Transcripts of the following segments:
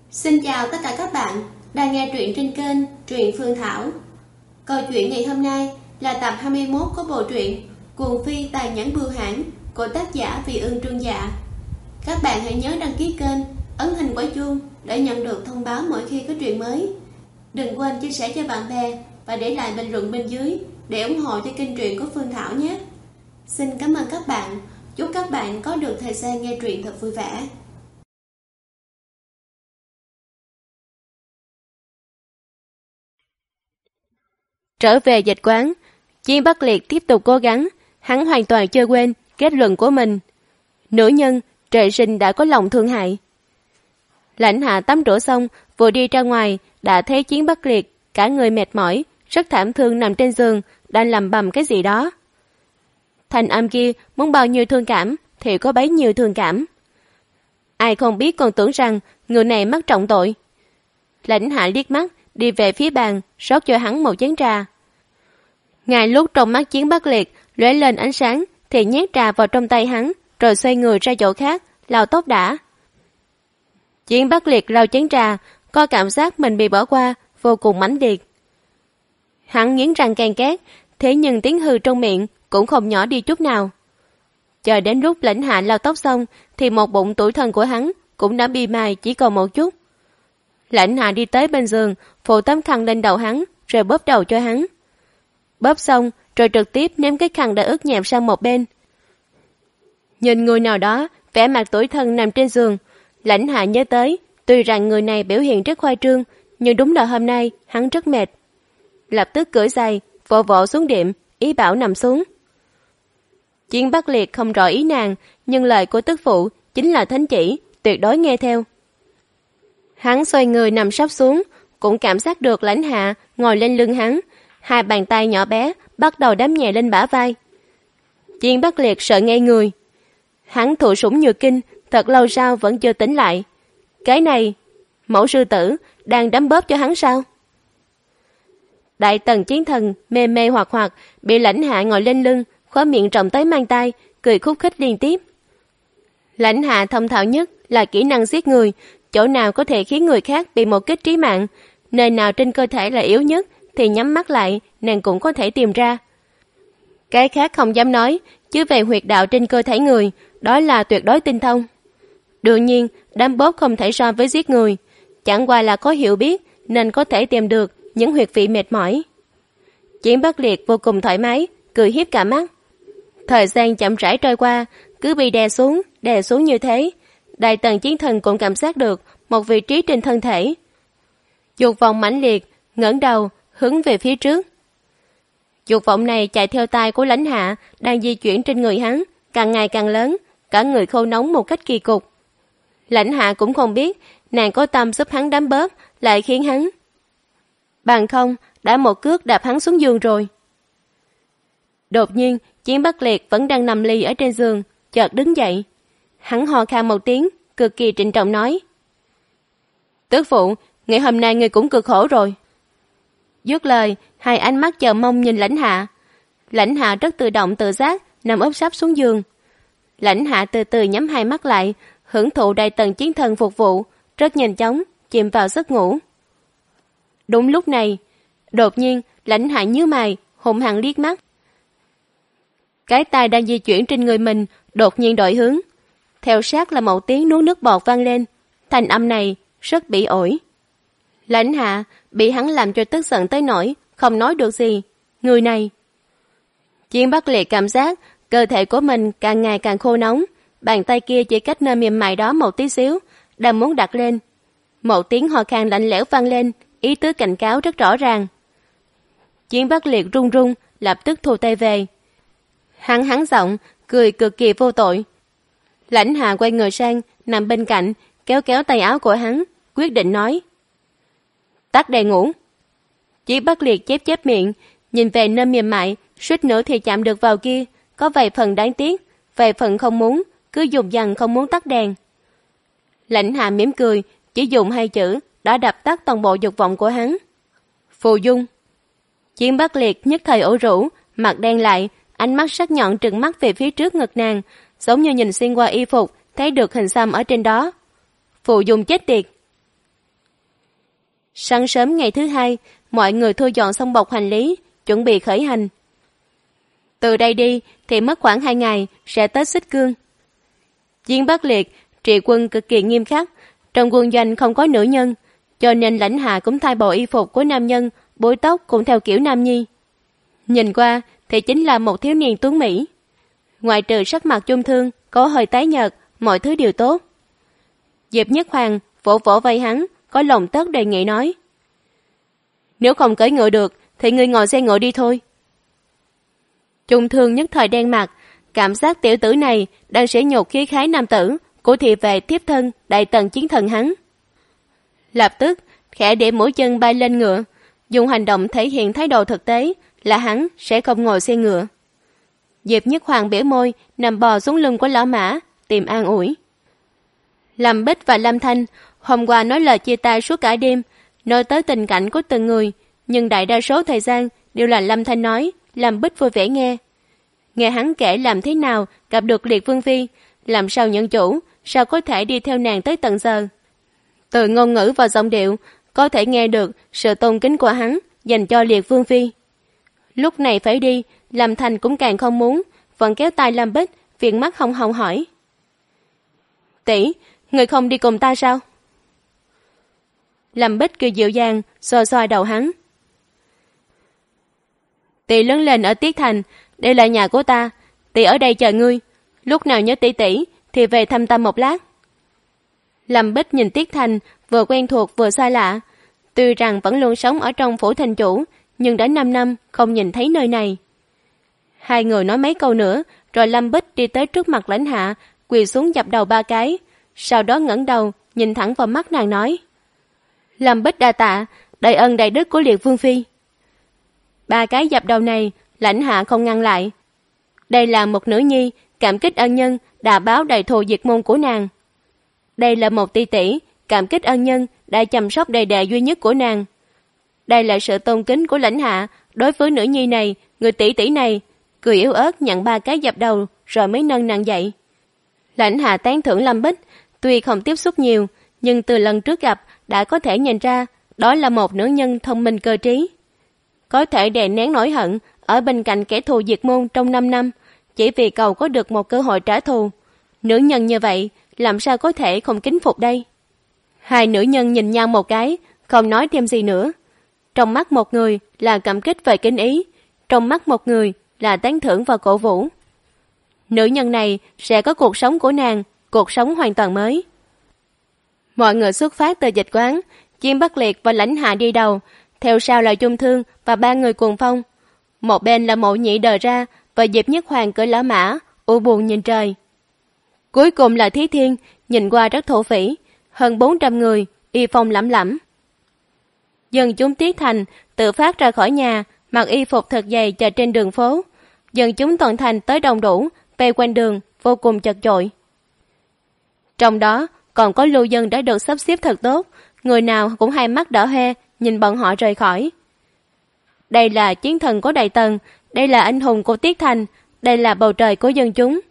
Xin chào tất cả các bạn đang nghe truyện trên kênh Truyện Phương Thảo. Câu chuyện ngày hôm nay là tập 21 của bộ truyện Cuồng Phi Tàn Nhẫn Bưu Hãn của tác giả Vị Ương Trương Dạ. Các bạn hãy nhớ đăng ký kênh, ấn hình quả chuông để nhận được thông báo mỗi khi có truyện mới. Đừng quên chia sẻ cho bạn bè và để lại bình luận bên dưới để ủng hộ cho kênh truyện của Phương Thảo nhé. Xin cảm ơn các bạn. Chúc các bạn có được thời gian nghe truyện thật vui vẻ. Trở về dịch quán, Chiến Bắc Liệt tiếp tục cố gắng, hắn hoàn toàn chưa quên kết luận của mình. Nữ nhân, trời sinh đã có lòng thương hại. Lãnh Hạ tắm rửa xong, vừa đi ra ngoài, đã thấy Chiến Bắc Liệt, cả người mệt mỏi, rất thảm thương nằm trên giường, đang lầm bầm cái gì đó. Thanh âm kia muốn bao nhiêu thương cảm, thì có bấy nhiêu thương cảm. Ai không biết còn tưởng rằng người này mắc trọng tội. Lãnh Hạ liếc mắt, đi về phía bàn, rót cho hắn một chén trà. Ngay lúc trong mắt Chiến Bắc Liệt lóe lên ánh sáng, thì nhét trà vào trong tay hắn, rồi xoay người ra chỗ khác, lau tóc đã. Chiến Bắc Liệt lau chén trà, có cảm giác mình bị bỏ qua, vô cùng mãnh liệt. Hắn nghiến răng ken két, thế nhưng tiếng hư trong miệng cũng không nhỏ đi chút nào. Chờ đến lúc Lãnh Hạ lau tóc xong, thì một bụng tủi thân của hắn cũng đã bi mài chỉ còn một chút. Lãnh Hạ đi tới bên giường, phủ tấm khăn lên đầu hắn, rồi bóp đầu cho hắn. Bóp xong, rồi trực tiếp ném cái khăn đã ướt nhẹp sang một bên. Nhìn người nào đó, vẻ mặt tủi thân nằm trên giường, Lãnh Hạ nhớ tới, tuy rằng người này biểu hiện rất khoa trương, nhưng đúng là hôm nay hắn rất mệt. Lập tức cởi giày, vỗ vỗ xuống đệm, ý bảo nằm xuống. Chiến Bắc Liệt không rõ ý nàng, nhưng lời của tức phụ chính là thánh chỉ, tuyệt đối nghe theo. Hắn xoay người nằm sắp xuống, cũng cảm giác được Lãnh Hạ ngồi lên lưng hắn, hai bàn tay nhỏ bé bắt đầu đấm nhẹ lên bả vai. Chiến Bắc Liệt sợ ngây người. Hắn thụ sủng nhược kinh, thật lâu sau vẫn chưa tỉnh lại. Cái này, mẫu sư tử đang đấm bóp cho hắn sao? Đại tần chiến thần mê mê hoặc hoặc bị Lãnh Hạ ngồi lên lưng, khóe miệng trọng tới mang tay, cười khúc khích liên tiếp. Lãnh Hạ thông thạo nhất là kỹ năng giết người, chỗ nào có thể khiến người khác bị một kích trí mạng, nơi nào trên cơ thể là yếu nhất thì nhắm mắt lại nàng cũng có thể tìm ra. Cái khác không dám nói, chứ về huyệt đạo trên cơ thể người, đó là tuyệt đối tinh thông. Đương nhiên, đám bóp không thể so với giết người, chẳng qua là có hiểu biết nên có thể tìm được những huyệt vị mệt mỏi. Chiến Bắc Liệt vô cùng thoải mái, cười hiếp cả mắt. Thời gian chậm rãi trôi qua, cứ bị đè xuống như thế. Đại tần chiến thần cũng cảm giác được một vị trí trên thân thể. Dục vọng mãnh liệt, ngẩng đầu, hướng về phía trước. Dục vọng này chạy theo tay của Lãnh Hạ đang di chuyển trên người hắn, càng ngày càng lớn, cả người khô nóng một cách kỳ cục. Lãnh Hạ cũng không biết nàng có tâm giúp hắn đấm bóp, lại khiến hắn. Bằng không, đã một cước đạp hắn xuống giường rồi. Đột nhiên, Chiến Bắc Liệt vẫn đang nằm lì ở trên giường, chợt đứng dậy. Hắn hò khan một tiếng, cực kỳ trịnh trọng nói. Tước phụ, ngày hôm nay ngươi cũng cực khổ rồi. Dứt lời, hai ánh mắt chờ mong nhìn Lãnh Hạ. Lãnh Hạ rất tự động tự giác, nằm úp sấp xuống giường. Lãnh Hạ từ từ nhắm hai mắt lại, hưởng thụ đại tần chiến thần phục vụ, rất nhanh chóng, chìm vào giấc ngủ. Đúng lúc này, đột nhiên, Lãnh Hạ nhíu mày, hung hăng liếc mắt. Cái tay đang di chuyển trên người mình, đột nhiên đổi hướng. Theo sát là một tiếng nuốt nước bọt vang lên. Thanh âm này rất bị ổi. Lãnh Hạ bị hắn làm cho tức giận tới nỗi không nói được gì. Người này. Chiến Bắc Liệt cảm giác cơ thể của mình càng ngày càng khô nóng. Bàn tay kia chỉ cách nơi mềm mại đó một tí xíu, đang muốn đặt lên. Một tiếng hò khan lạnh lẽo vang lên, ý tứ cảnh cáo rất rõ ràng. Chiến Bắc Liệt run run, lập tức thu tay về. Hắn giọng, cười cực kỳ vô tội. Lãnh Hạ quay người sang, nằm bên cạnh, kéo kéo tay áo của hắn, quyết định nói. Tắt đèn ngủ. Chiến Bắc Liệt chép chép miệng, nhìn về nơi mềm mại, suýt nữa thì chạm được vào kia, có vài phần đáng tiếc, vài phần không muốn, cứ dùng dằn không muốn tắt đèn. Lãnh Hạ mỉm cười, chỉ dùng hai chữ đã đập tắt toàn bộ dục vọng của hắn. Phù dung. Chiến Bắc Liệt nhất thời ủ rũ, mặt đen lại, ánh mắt sắc nhọn trừng mắt về phía trước ngực nàng, giống như nhìn xuyên qua y phục, thấy được hình xăm ở trên đó. Phù dung chết tiệt. Sáng sớm ngày thứ hai, mọi người thu dọn xong bọc hành lý, chuẩn bị khởi hành. Từ đây đi thì mất khoảng 2 ngày sẽ tới Xích Cương. Diên Bắc Liệt trị quân cực kỳ nghiêm khắc, trong quân doanh không có nữ nhân, cho nên lãnh hạ cũng thay bộ y phục của nam nhân, búi tóc cũng theo kiểu nam nhi. Nhìn qua thì chính là một thiếu niên tuấn mỹ. Ngoại trừ sắc mặt chung thương, có hơi tái nhợt, mọi thứ đều tốt. Diệp Nhất Hoàng vỗ vỗ vai hắn, có lòng tất đề nghị nói: Nếu không cưỡi ngựa được thì ngươi ngồi xe ngựa đi thôi. Chung thương nhất thời đen mặt, cảm giác tiểu tử này đang sỉ nhục khí khái nam tử của thị vệ tiếp thân đại tần chiến thần hắn. Lập tức khẽ để mũi chân bay lên ngựa, dùng hành động thể hiện thái độ thực tế là hắn sẽ không ngồi xe ngựa. Diệp Nhất Hoàng bĩu môi, nằm bò xuống lưng của lão mã, tìm an ủi. Lâm Bích và Lâm Thanh hôm qua nói lời chia tay suốt cả đêm, nói tới tình cảnh của từng người, nhưng đại đa số thời gian đều là Lâm Thanh nói, Lâm Bích vui vẻ nghe. Nghe hắn kể làm thế nào gặp được Liệt Vương Phi, làm sao nhận chủ, sao có thể đi theo nàng tới tận giờ. Từ ngôn ngữ và giọng điệu, có thể nghe được sự tôn kính của hắn dành cho Liệt Vương Phi. Lúc này phải đi, Lâm Thanh cũng càng không muốn, vẫn kéo tay Lâm Bích, viện mắt hồng hồng hỏi. Tỷ, người không đi cùng ta sao? Lâm Bích cười dịu dàng, xoa xoa đầu hắn. Tỷ lớn lên ở Tiết Thành, đây là nhà của ta, tỷ ở đây chờ ngươi, lúc nào nhớ tỷ tỷ thì về thăm ta một lát. Lâm Bích nhìn Tiết Thành vừa quen thuộc vừa xa lạ, tuy rằng vẫn luôn sống ở trong phủ thành chủ, nhưng đã 5 năm không nhìn thấy nơi này. Hai người nói mấy câu nữa, rồi Lâm Bích đi tới trước mặt lãnh hạ, quỳ xuống dập đầu 3 cái, sau đó ngẩng đầu nhìn thẳng vào mắt nàng nói: Lâm Bích đa tạ, đại ân đại đức của Liệt Vương Phi. 3 cái dập đầu này lãnh hạ không ngăn lại. Đây là một nữ nhi cảm kích ân nhân đã báo đại thù diệt môn của nàng. Đây là một tỷ tỷ cảm kích ân nhân đã chăm sóc đệ đệ duy nhất của nàng. Đây là sự tôn kính của lãnh hạ đối với nữ nhi này, người tỷ tỷ này. Cười yếu ớt nhận 3 cái dập đầu rồi mới nâng nàng dậy. Lãnh hạ tán thưởng Lâm Bích, tuy không tiếp xúc nhiều, nhưng từ lần trước gặp đã có thể nhìn ra đó là một nữ nhân thông minh cơ trí. Có thể đè nén nỗi hận ở bên cạnh kẻ thù diệt môn trong 5 năm, chỉ vì cầu có được một cơ hội trả thù. Nữ nhân như vậy, làm sao có thể không kính phục đây? Hai nữ nhân nhìn nhau một cái, không nói thêm gì nữa. Trong mắt một người là cảm kích về kính ý, trong mắt một người là tán thưởng và cổ vũ. Nữ nhân này sẽ có cuộc sống của nàng, cuộc sống hoàn toàn mới. Mọi người xuất phát từ dịch quán, Diên Bắc Liệt và lãnh hạ đi đầu, theo sau là Chung Thương và 3 người cuồng phong. Một bên là Mộ Nhị đờ ra và Diệp Nhất Hoàng cưỡi lão mã, u buồn nhìn trời. Cuối cùng là Thí Thiên, nhìn qua rất thổ phỉ, hơn 400 người, y phong lẫm lẫm. Dân chúng Tiết Thành tự phát ra khỏi nhà, mặc y phục thật dày chờ trên đường phố. Dân chúng toàn thành tới đông đủ, vây quanh đường, vô cùng chật chội. Trong đó còn có lưu dân đã được sắp xếp thật tốt, người nào cũng hai mắt đỏ hoe, nhìn bọn họ rời khỏi. Đây là chiến thần của Đại Tần, đây là anh hùng của Tiết Thành, đây là bầu trời của dân chúng.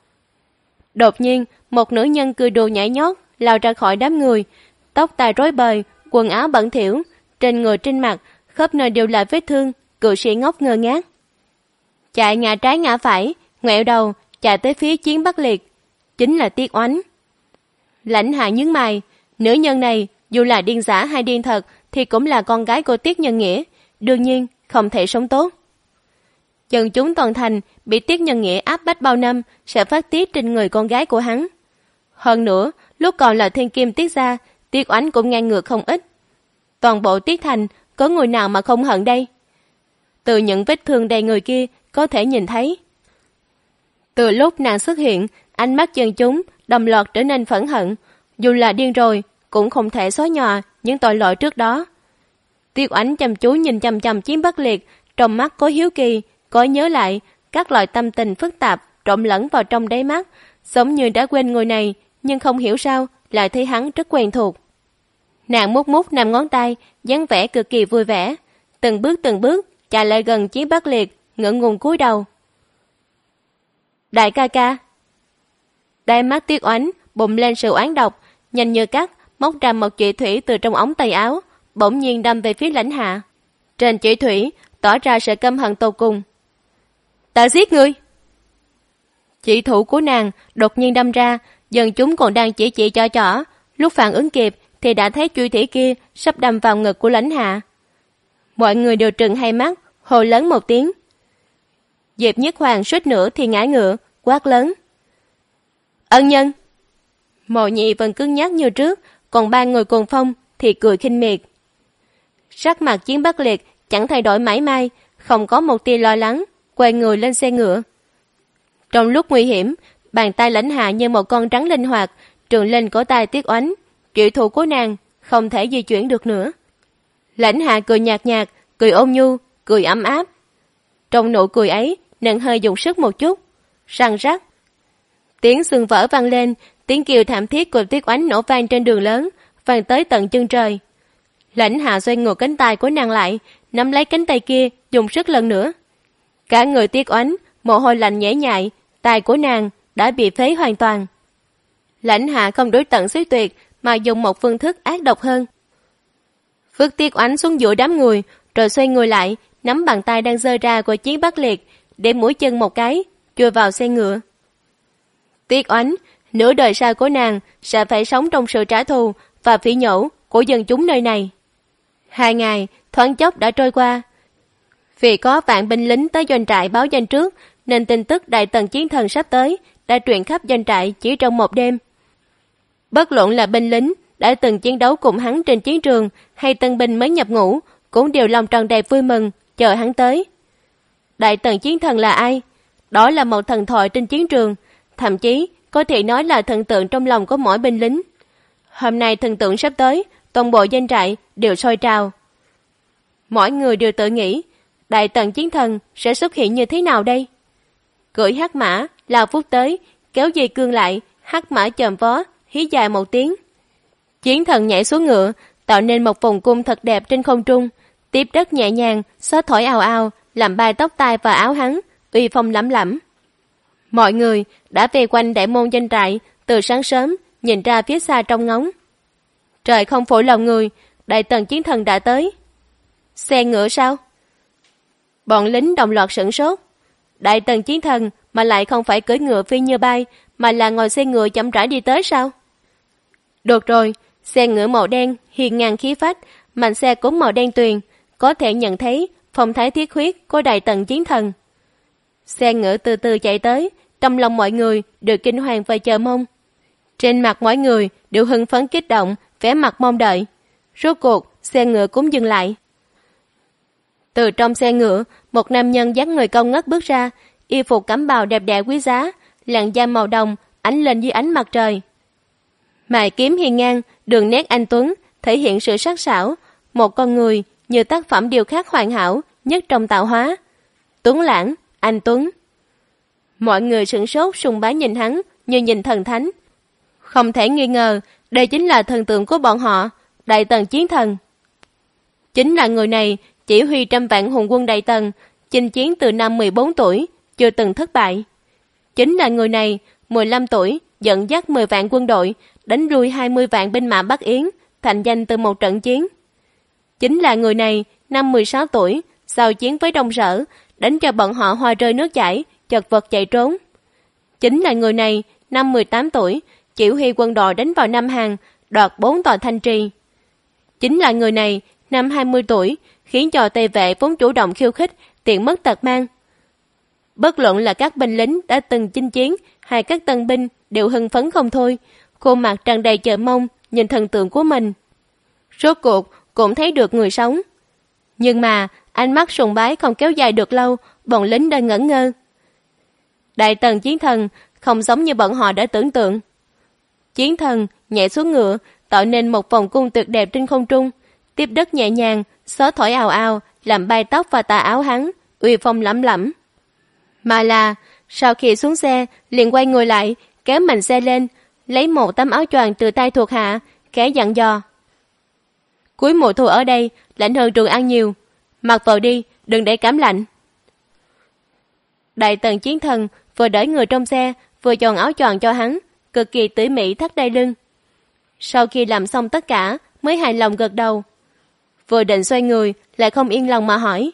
Đột nhiên, một nữ nhân cười đùa nhảy nhót, lao ra khỏi đám người, tóc tai rối bời, quần áo bẩn thỉu, trên người trên mặt, khắp nơi đều là vết thương, cự sĩ ngốc ngơ ngác. Chạy ngã trái ngã phải, ngoẹo đầu, chạy tới phía Chiến Bắc Liệt, chính là Tiết Oánh. Lãnh hạ nhướng mày, nữ nhân này, dù là điên giả hay điên thật, thì cũng là con gái của Tiết Nhân Nghĩa, đương nhiên không thể sống tốt. Dân chúng toàn thành bị Tiết Nhân Nghĩa áp bách bao năm sẽ phát tiết trên người con gái của hắn. Hơn nữa, lúc còn là thiên kim Tiết gia, Tiết Oánh cũng ngang ngược không ít. Toàn bộ Tiết Thành có người nào mà không hận đây? Từ những vết thương đầy người kia có thể nhìn thấy. Từ lúc nàng xuất hiện, ánh mắt dân chúng đồng loạt trở nên phẫn hận, dù là điên rồi cũng không thể xóa nhòa những tội lỗi trước đó. Tiết Oánh chăm chú nhìn chằm chằm Chiến Bắc Liệt, trong mắt có hiếu kỳ, có nhớ lại các loại tâm tình phức tạp trộn lẫn vào trong đáy mắt, giống như đã quên người này, nhưng không hiểu sao lại thấy hắn rất quen thuộc. Nàng mút mút 5 ngón tay, dáng vẻ cực kỳ vui vẻ, từng bước chạy lại gần Chiến Bắc Liệt, ngượng ngùng cúi đầu. Đại ca ca. Đáy mắt Tiết Oánh bùng lên sự oán độc, nhanh như cắt móc ra một chỉ thủy từ trong ống tay áo, bỗng nhiên đâm về phía Lãnh Hạ. Trên chỉ thủy tỏ ra sự căm hận tột cùng. Ta giết ngươi! Chỉ thủ của nàng đột nhiên đâm ra, dân chúng còn đang chỉ trỏ, lúc phản ứng kịp thì đã thấy chuôi thủy kia sắp đâm vào ngực của Lãnh Hạ. Mọi người đều trừng hai mắt, hô lớn một tiếng. Diệp Nhất Hoàng suýt nữa thì ngã ngựa, quát lớn. Ân nhân! Mộ Nhị vẫn cứng nhắc như trước, còn ba người cùng phong thì cười khinh miệt. Sắc mặt Chiến Bắc Liệt chẳng thay đổi mảy may, không có một tia lo lắng, quay người lên xe ngựa. Trong lúc nguy hiểm, bàn tay Lãnh Hạ như một con rắn linh hoạt, trườn lên cổ tay Tiết Oánh, triệu thủ của nàng không thể di chuyển được nữa. Lãnh Hạ cười nhạt nhạt, cười ôn nhu, cười ấm áp. Trong nụ cười ấy, nàng hơi dùng sức một chút, răng rắc. Tiếng xương vỡ vang lên, tiếng kêu thảm thiết của Tiết Oánh nổ vang trên đường lớn, vang tới tận chân trời. Lãnh Hạ xoay ngược cánh tay của nàng lại, nắm lấy cánh tay kia, dùng sức lần nữa. Cả người Tiết Oánh, mồ hôi lạnh nhễ nhại, tay của nàng đã bị phế hoàn toàn. Lãnh Hạ không đối tận xích tuyệt, mà dùng một phương thức ác độc hơn. Vứt Tiết Oánh xuống giữa đám người, rồi xoay người lại, nắm bàn tay đang giơ ra của Chiến Bắc Liệt, để mũi chân một cái, chui vào xe ngựa. Tiết Oánh, nửa đời sau của nàng sẽ phải sống trong sự trả thù và phỉ nhổ của dân chúng nơi này. 2 ngày thoáng chốc đã trôi qua. Vì có vạn binh lính tới doanh trại báo danh trước, nên tin tức Đại Tần chiến thần sắp tới đã truyền khắp doanh trại chỉ trong một đêm. Bất luận là binh lính đã từng chiến đấu cùng hắn trên chiến trường hay tân binh mới nhập ngũ, cũng đều lòng tròn đầy vui mừng chờ hắn tới. Đại Tần chiến thần là ai? Đó là một thần thoại trên chiến trường, thậm chí có thể nói là thần tượng trong lòng của mỗi binh lính. Hôm nay thần tượng sắp tới, toàn bộ doanh trại đều sôi trào. Mỗi người đều tự nghĩ, Đại Tần chiến thần sẽ xuất hiện như thế nào đây? Cưỡi hắc mã, lao phút tới, kéo dây cương lại, hắc mã chồm vó, hí dài một tiếng. Chiến thần nhảy xuống ngựa, tạo nên một vòng cung thật đẹp trên không trung, tiếp đất nhẹ nhàng, gió thổi ào ào, làm bay tóc tai và áo hắn, uy phong lẫm lẫm. Mọi người đã vây quanh đại môn doanh trại từ sáng sớm, nhìn ra phía xa trong ngóng. Trời không phụ lòng người, Đại Tần chiến thần đã tới. Xe ngựa sao? Bọn lính đồng loạt sửng sốt. Đại Tần chiến thần mà lại không phải cưỡi ngựa phi như bay, mà là ngồi xe ngựa chậm rãi đi tới sao? Được rồi, xe ngựa màu đen hiền ngang khí phách, màn xe cũng màu đen tuyền, có thể nhận thấy phong thái thiết huyết của Đại Tần chiến thần. Xe ngựa từ từ chạy tới, trong lòng mọi người đều kinh hoàng và chờ mong. Trên mặt mỗi người đều hưng phấn kích động, vẻ mặt mong đợi. Rốt cuộc, xe ngựa cũng dừng lại. Từ trong xe ngựa, một nam nhân dáng người cao ngất bước ra, y phục cẩm bào đẹp đẽ quý giá, làn da màu đồng ánh lên dưới ánh mặt trời. Mài kiếm hiền ngang, đường nét anh tuấn, thể hiện sự sắc sảo, một con người như tác phẩm điêu khắc hoàn hảo nhất trong tạo hóa. Tuấn lãng, anh tuấn. Mọi người sửng sốt sùng bái nhìn hắn như nhìn thần thánh. Không thể nghi ngờ, đây chính là thần tượng của bọn họ, Đại Tần chiến thần. Chính là người này chỉ huy trăm vạn hùng quân Đại Tần, chinh chiến từ năm 14 tuổi, chưa từng thất bại. Chính là người này, 15 tuổi, dẫn dắt 10 vạn quân đội, đánh lui 20 vạn binh mã Bắc Yến, thành danh từ một trận chiến. Chính là người này, năm 16 tuổi, giao chiến với Đông Sở, đánh cho bọn họ hoa rơi nước chảy, chật vật chạy trốn. Chính là người này, năm 18 tuổi, chỉ huy quân đội đánh vào Nam Hàn, đoạt 4 tòa thanh trì. Chính là người này, năm 20 tuổi, khiến cho Tây Vệ vốn chủ động khiêu khích, tiện mất tật mang. Bất luận là các binh lính đã từng chinh chiến hay các tân binh đều hưng phấn không thôi, khuôn mặt tràn đầy chờ mong nhìn thần tượng của mình. Rốt cuộc cũng thấy được người sống. Nhưng mà ánh mắt sùng bái không kéo dài được lâu, bọn lính đã ngẩn ngơ. Đại Tần chiến thần không giống như bọn họ đã tưởng tượng. Chiến thần nhảy xuống ngựa, tạo nên một vòng cung tuyệt đẹp trên không trung, tiếp đất nhẹ nhàng, gió thổi ào ào, làm bay tóc và tà áo hắn, uy phong lẫm lẫm. Mà là, sau khi xuống xe, liền quay người lại, kéo mành xe lên, lấy một tấm áo choàng từ tay thuộc hạ, khẽ dặn dò. Cuối mùa thu ở đây, lạnh hơn Trường An nhiều. Mặc vào đi, đừng để cảm lạnh. Đại Tần chiến thần vừa đẩy người trong xe, vừa chọn áo choàng cho hắn, cực kỳ tỉ mỉ thắt đai lưng. Sau khi làm xong tất cả, mới hài lòng gật đầu. vừa định xoay người, lại không yên lòng mà hỏi.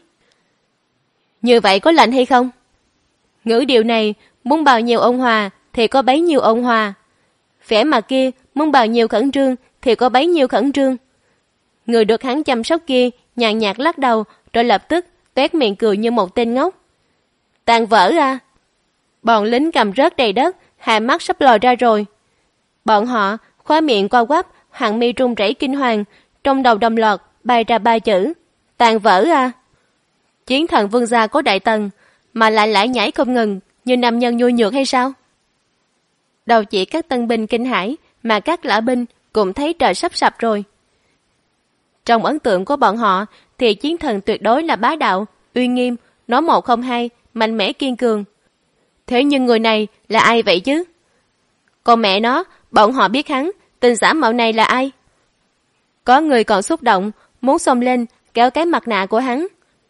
Như vậy có lạnh hay không? Ngữ điệu này, muốn bao nhiêu ôn hòa thì có bấy nhiêu ôn hòa. Vẻ mặt kia, muốn bao nhiêu khẩn trương thì có bấy nhiêu khẩn trương. Người được hắn chăm sóc kia nhàn nhạt lắc đầu, rồi lập tức toét miệng cười như một tên ngốc. Tàn vỡ ra. Bọn lính cầm rớt đầy đất, hai mắt sắp lòi ra rồi. Bọn họ khóe miệng co quắp, hàng mi run rẩy kinh hoàng, trong đầu đồng loạt bay ra ba chữ: tàn vỡ ra. Chiến thần vương gia có đại tần mà lại lải nhải không ngừng như nam nhân nhu nhược hay sao? Đầu chỉ các tân binh kinh hãi, mà các lã binh cũng thấy trời sắp sập rồi. Trong ấn tượng của bọn họ thì chiến thần tuyệt đối là bá đạo, uy nghiêm, nói một không hai, mạnh mẽ kiên cường. Thế nhưng người này là ai vậy chứ? Còn mẹ nó, bọn họ biết hắn, tên giả mạo này là ai? Có người còn xúc động, muốn xông lên kéo cái mặt nạ của hắn.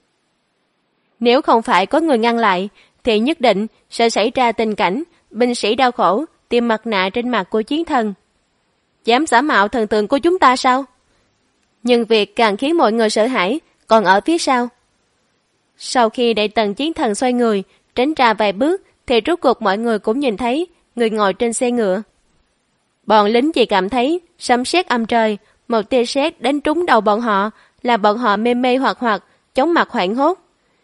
Nếu không phải có người ngăn lại, thì nhất định sẽ xảy ra tình cảnh binh sĩ đau khổ tìm mặt nạ trên mặt của chiến thần. Dám giả mạo thần tượng của chúng ta sao? Nhưng việc càng khiến mọi người sợ hãi còn ở phía sau. Sau khi đại tần chiến thần xoay người, tránh ra vài bước, thì rốt cuộc mọi người cũng nhìn thấy người ngồi trên xe ngựa. Bọn lính chỉ cảm thấy sấm sét âm trời, một tia sét đánh trúng đầu bọn họ, là bọn họ mê mê hoặc chóng mặt hoảng hốt.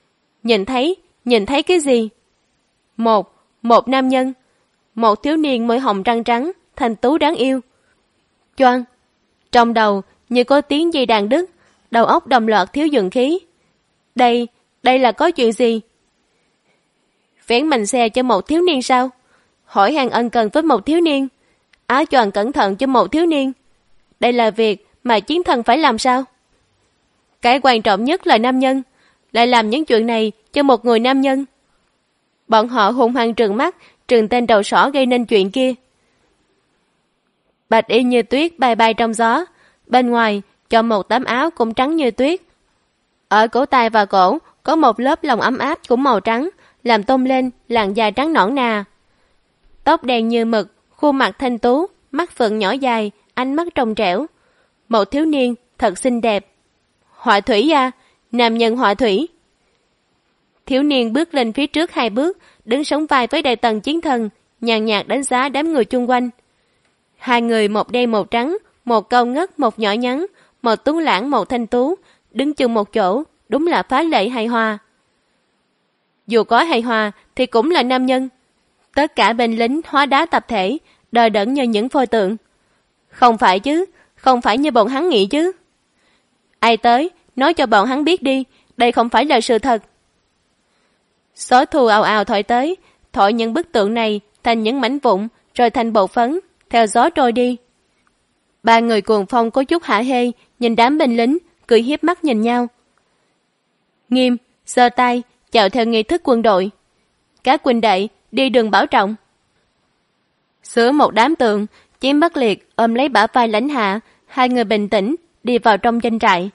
Nhìn thấy cái gì? Một nam nhân, một thiếu niên môi hồng răng trắng, thanh tú đáng yêu. Choang, trong đầu như có tiếng dây đàn đứt, đầu óc đồng loạt thiếu dừng khí. Đây là có chuyện gì? Vén mành xe cho một thiếu niên sao? Hỏi han ân cần với một thiếu niên, áo choàng cẩn thận cho một thiếu niên. Đây là việc mà chiến thần phải làm sao? Cái quan trọng nhất là nam nhân, lại làm những chuyện này cho một người nam nhân. Bọn họ hung hăng trừng mắt, trừng tên đầu sỏ gây nên chuyện kia. Bạch y như tuyết bay bay trong gió, bên ngoài cho một tấm áo cũng trắng như tuyết. Ở cổ tay và cổ có một lớp lông ấm áp cũng màu trắng, làm tôn lên làn da trắng nõn nà. Tóc đen như mực, khuôn mặt thanh tú, mắt phượng nhỏ dài, ánh mắt trong trẻo. Một thiếu niên thật xinh đẹp. Họa thủy à, nam nhân họa thủy. Thiếu niên bước lên phía trước 2 bước, đứng sóng vai với đại tần chiến thần, nhàn nhạt đánh giá đám người chung quanh. 2 người, một đen một trắng, một cao ngất một nhỏ nhắn, một tuấn lãng một thanh tú, đứng chung một chỗ, đúng là phá lệ hài hòa. Dù có hài hòa thì cũng là nam nhân. Tất cả binh lính hóa đá tập thể, đờ đẫn như những pho tượng. Không phải chứ, không phải như bọn hắn nghĩ chứ. Ai tới, nói cho bọn hắn biết đi, đây không phải là sự thật. Gió thu ào ào thổi tới, thổi những bức tượng này thành những mảnh vụn, rồi thành bột phấn, theo gió trôi đi. 3 người cuồng phong có chút hả hê, nhìn đám binh lính, cười hiếp mắt nhìn nhau. Nghiêm, giơ tay, chào theo nghi thức quân đội. Các huynh đệ đi đường bảo trọng. Giữa một đám tượng, Chiến Bắc Liệt ôm lấy bả vai Lãnh Hạ, 2 người bình tĩnh đi vào trong doanh trại.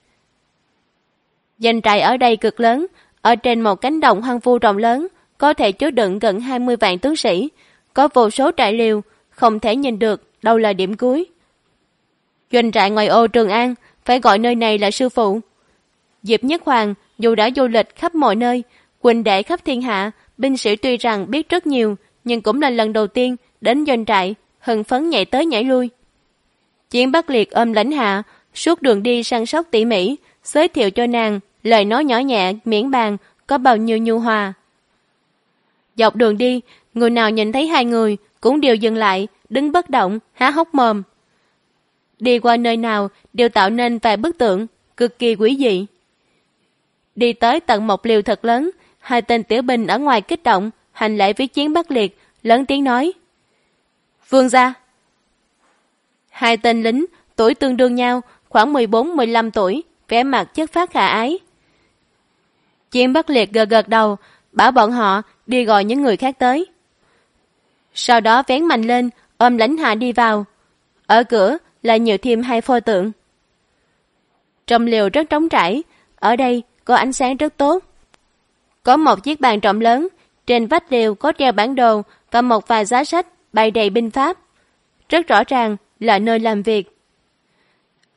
Doanh trại ở đây cực lớn, ở trên một cánh đồng hoang vu rộng lớn, có thể chứa đựng gần 20 vạn tướng sĩ, có vô số trại liều, không thể nhìn được đâu là điểm cuối. Doanh trại ngoài ô Trường An, phải gọi nơi này là sư phụ. Diệp Nhất Hoàng dù đã du lịch khắp mọi nơi, huynh đệ khắp thiên hạ, binh sĩ tuy rằng biết rất nhiều, nhưng cũng là lần đầu tiên đến doanh trại, hưng phấn nhảy tới nhảy lui. Chiến Bắc Liệt ôm Lãnh Hạ, suốt đường đi săn sóc tỉ mỉ, giới thiệu cho nàng lời nói nhỏ nhẹ miễn bàn có bao nhiêu nhu hòa. Dọc đường đi, người nào nhìn thấy 2 người cũng đều dừng lại, đứng bất động, há hốc mồm. Đi qua nơi nào đều tạo nên vài bức tượng cực kỳ quý dị. Đi tới tận một liều thật lớn, 2 tên tiểu binh ở ngoài kích động hành lễ với Chiến Bắc Liệt, lớn tiếng nói: Vương gia. 2 tên lính tuổi tương đương nhau, khoảng 14-15 tuổi, vẻ mặt chất phác khả ái. Chiến Bắc Liệt gật đầu, bảo bọn họ đi gọi những người khác tới. Sau đó vén mành lên, ôm Lãnh Hạ đi vào. Ở cửa lại nhiều thêm 2 pho tượng. Trong liều rất trống trải, ở đây có ánh sáng rất tốt. Có một chiếc bàn rộng lớn, trên vách liều có treo bản đồ và một vài giá sách bày đầy binh pháp. Rất rõ ràng là nơi làm việc.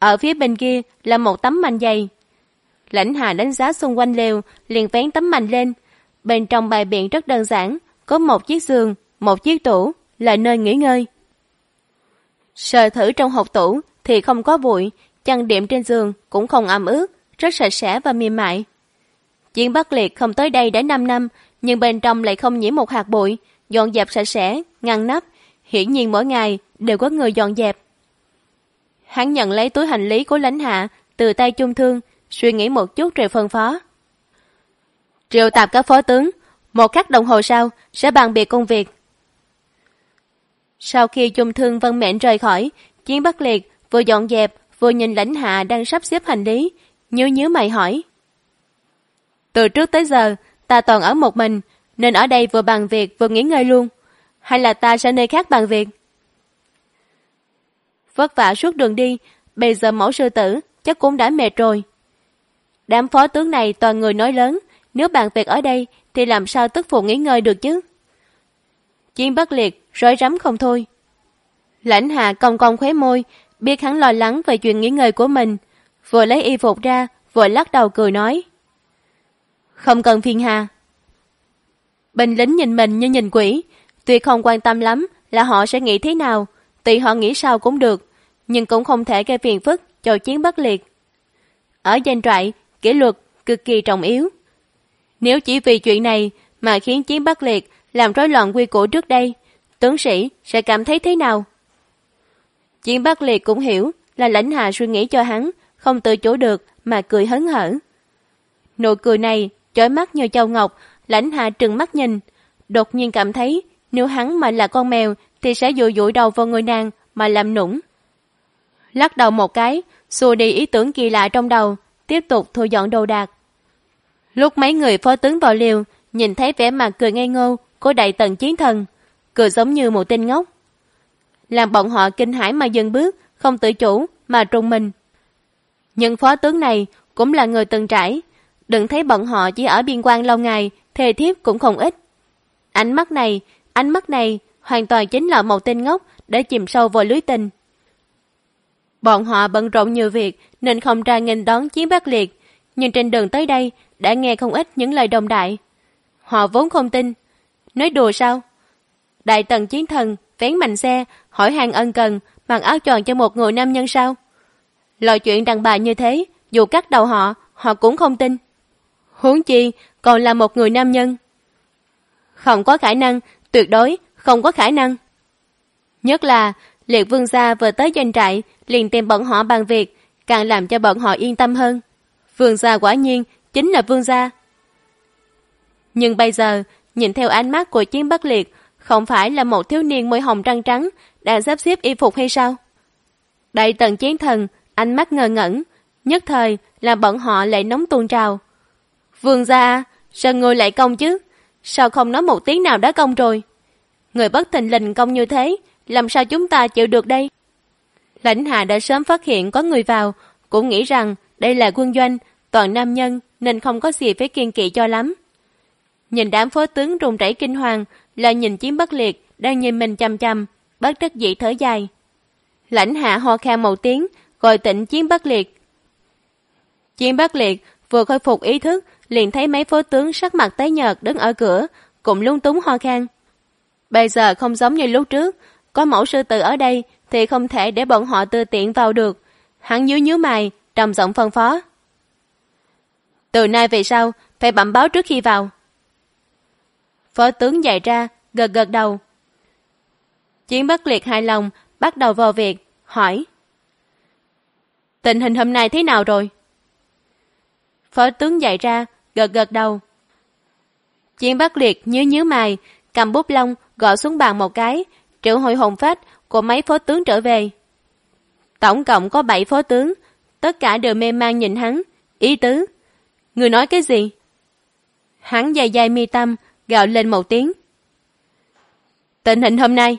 Ở phía bên kia là một tấm mành dày. Lãnh Hà đánh giá xung quanh lều, liền vén tấm mành lên. Bên trong bày biện rất đơn giản, có một chiếc giường, một chiếc tủ, là nơi nghỉ ngơi. Sờ thử trong hộc tủ thì không có bụi, chăn đệm trên giường cũng không ẩm ướt, rất sạch sẽ và mềm mại. Chiến Bắc Liệt không tới đây đã 5 năm, nhưng bên trong lại không nhiễm một hạt bụi, dọn dẹp sạch sẽ, ngăn nắp, hiển nhiên mỗi ngày đều có người dọn dẹp. Hắn nhận lấy túi hành lý của Lãnh Hạ từ tay Chung Thương, suy nghĩ một chút rồi phân phó. Triệu tập các phó tướng, 1 khắc đồng hồ sau sẽ bàn biệt công việc. Sau khi Chung Thương vâng mệnh rời khỏi, Chiến Bắc Liệt vừa dọn dẹp vừa nhìn Lãnh Hạ đang sắp xếp hành lý, nhíu mày hỏi. Từ trước tới giờ ta toàn ở một mình, nên ở đây vừa bàn việc vừa nghỉ ngơi luôn, hay là ta sẽ nơi khác bàn việc? Vất vả suốt đường đi, bây giờ mẫu sư tử chắc cũng đã mệt rồi. Đám phó tướng này toàn người nói lớn, nếu bàn việc ở đây thì làm sao tức phụ nghỉ ngơi được chứ? Chiến Bắc Liệt rối rắm không thôi. Lãnh Hạ cong cong khóe môi, biết hắn lo lắng về chuyện nghỉ ngơi của mình, vừa lấy y phục ra, vừa lắc đầu cười nói. Không cần phiền hà. Binh lính nhìn mình như nhìn quỷ, tuy không quan tâm lắm là họ sẽ nghĩ thế nào, tùy họ nghĩ sao cũng được, nhưng cũng không thể gây phiền phức cho Chiến Bắc Liệt. Ở doanh trại, kỷ luật cực kỳ trọng yếu. Nếu chỉ vì chuyện này mà khiến Chiến Bắc Liệt làm rối loạn quy củ trước đây, tướng sĩ sẽ cảm thấy thế nào? Chiến Bắc Liệt cũng hiểu là Lãnh Hạ suy nghĩ cho hắn, không tự chủ được mà cười hớn hở. Nụ cười này chói mắt như châu ngọc. Lãnh Hạ trừng mắt nhìn, đột nhiên cảm thấy nếu hắn mà là con mèo thì sẽ dụi đầu vào người nàng mà làm nũng. Lắc đầu một cái, xua đi ý tưởng kỳ lạ trong đầu, tiếp tục thu dọn đồ đạc. Lúc mấy người phó tướng vào liều, nhìn thấy vẻ mặt cười ngây ngô của Đại Tần Chiến Thần, cười giống như một tên ngốc, làm bọn họ kinh hãi mà dừng bước, không tự chủ mà trùng mình. Nhưng phó tướng này cũng là người từng trải, đừng thấy bọn họ chỉ ở biên quan lâu ngày, thề thiếp cũng không ít. Ánh mắt này hoàn toàn chính là một tên ngốc để chìm sâu vào lưới tình. Bọn họ bận rộn nhiều việc nên không ra nghênh đón Chiến Bắc Liệt, nhưng trên đường tới đây đã nghe không ít những lời đồn đại. Họ vốn không tin. Nói đùa sao? Đại Tần Chiến Thần vén mành xe, hỏi han ân cần, mặc áo choàng cho một người nam nhân sao? Loại chuyện đàn bà như thế, dù cắt đầu họ cũng không tin. Huống chi còn là một người nam nhân. Không có khả năng, tuyệt đối không có khả năng. Nhất là Liệt Vương gia vừa tới doanh trại liền tìm bọn họ bàn việc, càng làm cho bọn họ yên tâm hơn. Vương gia quả nhiên chính là vương gia. Nhưng bây giờ nhìn theo ánh mắt của Chiến Bắc Liệt, không phải là một thiếu niên môi hồng răng trắng đang sắp xếp y phục hay sao? Đại Tần Chiến Thần ánh mắt ngơ ngẩn, nhất thời là bọn họ lại nóng tuôn trào. Vương gia, sao người lại công chứ? Sao không nói một tiếng nào đã công rồi? Người bất thình lình công như thế, làm sao chúng ta chịu được đây? Lãnh Hạ đã sớm phát hiện có người vào, cũng nghĩ rằng đây là quân doanh, toàn nam nhân nên không có gì phải kiêng kỵ cho lắm. Nhìn đám phó tướng run rẩy kinh hoàng, lại nhìn Chiến Bắc Liệt đang nhìn mình chằm chằm, bất đắc dĩ thở dài. Lãnh Hạ ho khan một tiếng, gọi tỉnh Chiến Bắc Liệt. Chiến Bắc Liệt vừa khôi phục ý thức, liền thấy mấy phó tướng sắc mặt tái nhợt đứng ở cửa, cũng lúng túng ho khan. Bây giờ không giống như lúc trước, có mẫu sư tử ở đây thì không thể để bọn họ tự tiện vào được. Hắn nhíu mày, trầm giọng phân phó. Từ nay về sau, phải bẩm báo trước khi vào. Phó tướng dậy ra, gật đầu. Chiến Bắc Liệt hài lòng, bắt đầu vào việc, hỏi. Tình hình hôm nay thế nào rồi? Phó tướng dậy ra, gật đầu. Chiến Bắc Liệt nhíu mày, cầm bút lông gõ xuống bàn một cái, triệu hồi hồn phách của mấy phó tướng trở về. Tổng cộng có 7 phó tướng, tất cả đều mê man nhìn hắn, ý tứ. Người nói cái gì? Hắn dài mi tâm, gào lên một tiếng. Tình hình hôm nay.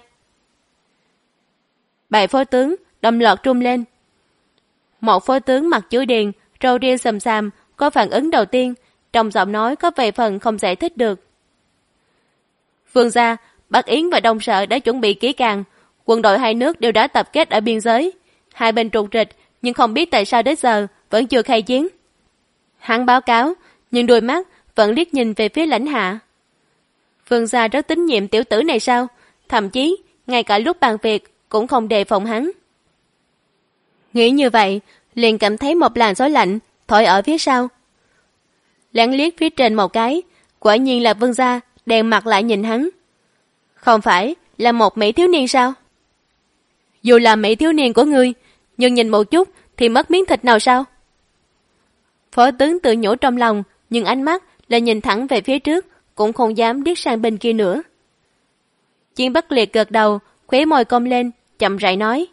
7 phó tướng đồng loạt run lên. Một phó tướng mặt chữ điền, râu ria xồm xàm, có phản ứng đầu tiên, trong giọng nói có vài phần không giải thích được. Vương gia, Bắc Yến và Đông Sở đã chuẩn bị kỹ càng, quân đội hai nước đều đã tập kết ở biên giới, hai bên trục trịch nhưng không biết tại sao đến giờ vẫn chưa khai chiến. Hắn báo cáo, nhưng đôi mắt vẫn liếc nhìn về phía Lãnh Hạ. Vương gia rất tín nhiệm tiểu tử này sao? Thậm chí, ngay cả lúc bàn việc cũng không đề phòng hắn. Nghĩ như vậy, liền cảm thấy một làn gió lạnh thổi ở phía sau. Lén liếc phía trên một cái, quả nhiên là Vương gia đèn mặt lại nhìn hắn. Không phải là một mỹ thiếu niên sao? Dù là mỹ thiếu niên của ngươi, nhưng nhìn một chút thì mất miếng thịt nào sao? Phó tướng tự nhủ trong lòng, nhưng ánh mắt là nhìn thẳng về phía trước, cũng không dám điếc sang bên kia nữa. Chiến Bất Liệt gật đầu, khóe môi cong lên, chậm rãi nói.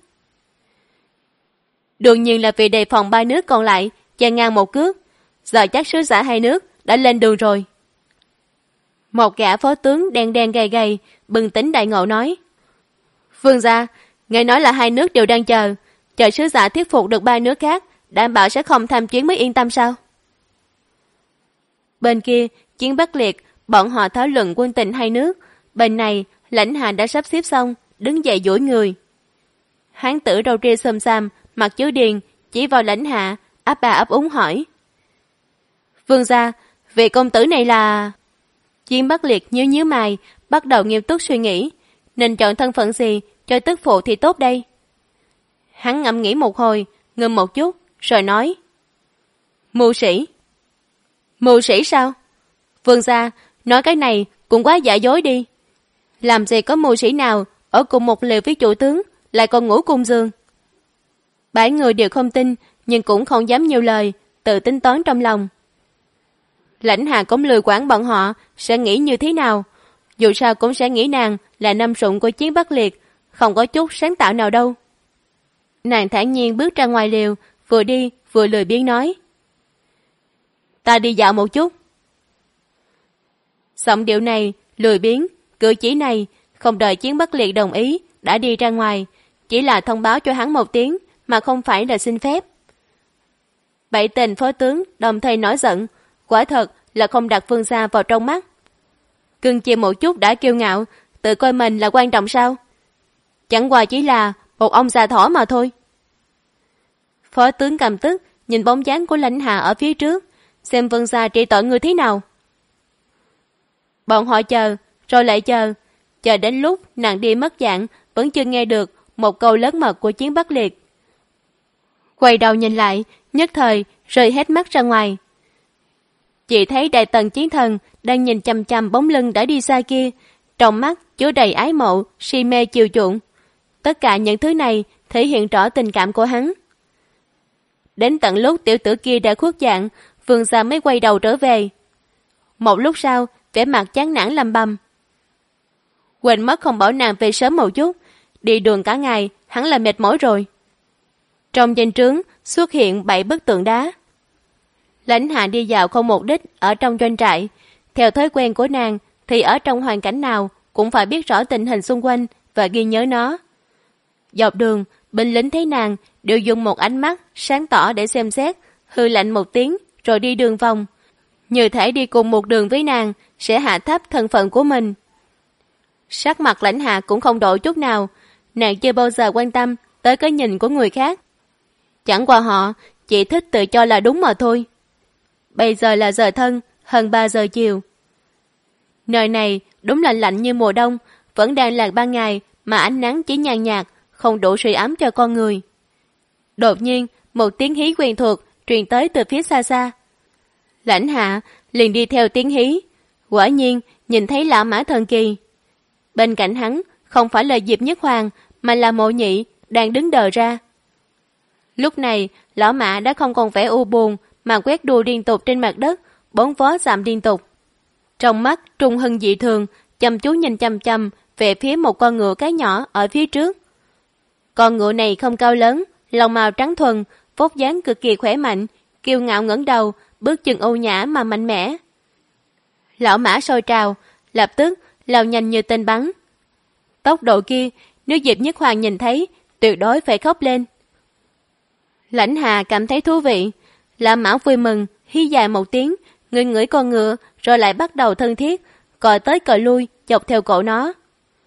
Đương nhiên là vì đề phòng ba nước còn lại, chèn ngang một cước. Giờ chắc sứ giả hai nước đã lên đường rồi. Một gã phó tướng đen đen gầy gầy, bừng tỉnh đại ngộ nói. Vương gia, nghe nói là hai nước đều đang chờ sứ giả thuyết phục được ba nước khác, đảm bảo sẽ không tham chiến mới yên tâm sao? Bên kia, Chiến Bất Liệt, bọn họ thảo luận quân tình hai nước. Bên này, Lãnh Hạ đã sắp xếp xong, đứng dậy duỗi người. Hán tử râu ria xồm xàm, mặt chứa điền, chỉ vào Lãnh Hạ, ấp bà ấp úng hỏi. Vương gia, vị công tử này là... Chiến Bất Liệt nhíu mày, bắt đầu nghiêm túc suy nghĩ, nên chọn thân phận gì cho tức phụ thì tốt đây. Hắn ngẫm nghĩ một hồi, ngừng một chút, rồi nói. Mưu sĩ. Mưu sĩ sao? Vương gia, nói cái này cũng quá giả dối đi. Làm gì có mưu sĩ nào ở cùng một liều với chủ tướng, lại còn ngủ cùng giường. Bảy người đều không tin, nhưng cũng không dám nhiều lời, tự tính toán trong lòng. Lãnh Hạ cũng lười quản bọn họ sẽ nghĩ như thế nào. Dù sao cũng sẽ nghĩ nàng là năm sụng của Chiến Bất Liệt, không có chút sáng tạo nào đâu. Nàng thản nhiên bước ra ngoài liều, vừa đi vừa lười biếng nói. Ta đi dạo một chút. Giọng điệu này, lười biếng, cử chỉ này, không đợi Chiến Bất Liệt đồng ý, đã đi ra ngoài, chỉ là thông báo cho hắn một tiếng, mà không phải là xin phép. Bảy tên phó tướng đồng thời nổi giận, quả thật là không đặt Vương gia vào trong mắt. Cưng chiều một chút đã kiêu ngạo, tự coi mình là quan trọng sao? Chẳng qua chỉ là một ông già thỏ mà thôi. Phó tướng cầm tức nhìn bóng dáng của Lãnh Hạ ở phía trước, xem Vương gia trị tội người thế nào. Bọn họ chờ, rồi lại chờ đến lúc nàng đi mất dạng, vẫn chưa nghe được một câu lớn mật của Chiến Bất Liệt. Quay đầu nhìn lại, nhất thời rơi hết mắt ra ngoài. Chỉ thấy Đại Tần Chiến Thần đang nhìn chằm chằm bóng lưng đã đi xa kia, trong mắt chứa đầy ái mộ, si mê chiều chuộng. Tất cả những thứ này thể hiện rõ tình cảm của hắn. Đến tận lúc tiểu tử kia đã khuất dạng, Vương gia mới quay đầu trở về. Một lúc sau, vẻ mặt chán nản lầm bầm. Quên mất không bảo nàng về sớm một chút, đi đường cả ngày, hắn là mệt mỏi rồi. Trong danh trướng xuất hiện 7 bức tượng đá. Lãnh Hạ đi dạo không mục đích ở trong doanh trại. Theo thói quen của nàng thì ở trong hoàn cảnh nào cũng phải biết rõ tình hình xung quanh và ghi nhớ nó. Dọc đường, binh lính thấy nàng đều dùng một ánh mắt sáng tỏ để xem xét, hư lạnh một tiếng rồi đi đường vòng. Như thể đi cùng một đường với nàng sẽ hạ thấp thân phận của mình. Sắc mặt Lãnh Hạ cũng không đổi chút nào, nàng chưa bao giờ quan tâm tới cái nhìn của người khác. Chẳng qua họ chỉ thích tự cho là đúng mà thôi. Bây giờ là giờ thân, hơn 3 giờ chiều. Nơi này đúng là lạnh như mùa đông, vẫn đang là ban ngày mà ánh nắng chỉ nhàn nhạt, không đủ sưởi ấm cho con người. Đột nhiên, một tiếng hí quen thuộc truyền tới từ phía xa xa. Lãnh Hạ liền đi theo tiếng hí, quả nhiên nhìn thấy Lão Mã thần kỳ. Bên cạnh hắn không phải là Diệp Nhất Hoàng, mà là Mộ Nhị đang đứng đờ ra. Lúc này, Lão Mã đã không còn vẻ u buồn mà quét đùa liên tục trên mặt đất, bốn vó dạm liên tục. Trong mắt trung hưng dị thường, chăm chú nhìn chăm chăm về phía một con ngựa cái nhỏ ở phía trước. Con ngựa này không cao lớn, lông màu trắng thuần, vóc dáng cực kỳ khỏe mạnh, kiêu ngạo ngẩng đầu, bước chân ưu nhã mà mạnh mẽ. Lão Mã sôi trào, lập tức lao nhanh như tên bắn. Tốc độ kia, nếu Diệp Nhất Hoàng nhìn thấy, tuyệt đối phải khóc lên. Lãnh Hạ cảm thấy thú vị. Lão Mã vui mừng, hí dài một tiếng, ngửi con ngựa, rồi lại bắt đầu thân thiết, cọ tới cọ lui, dọc theo cổ nó.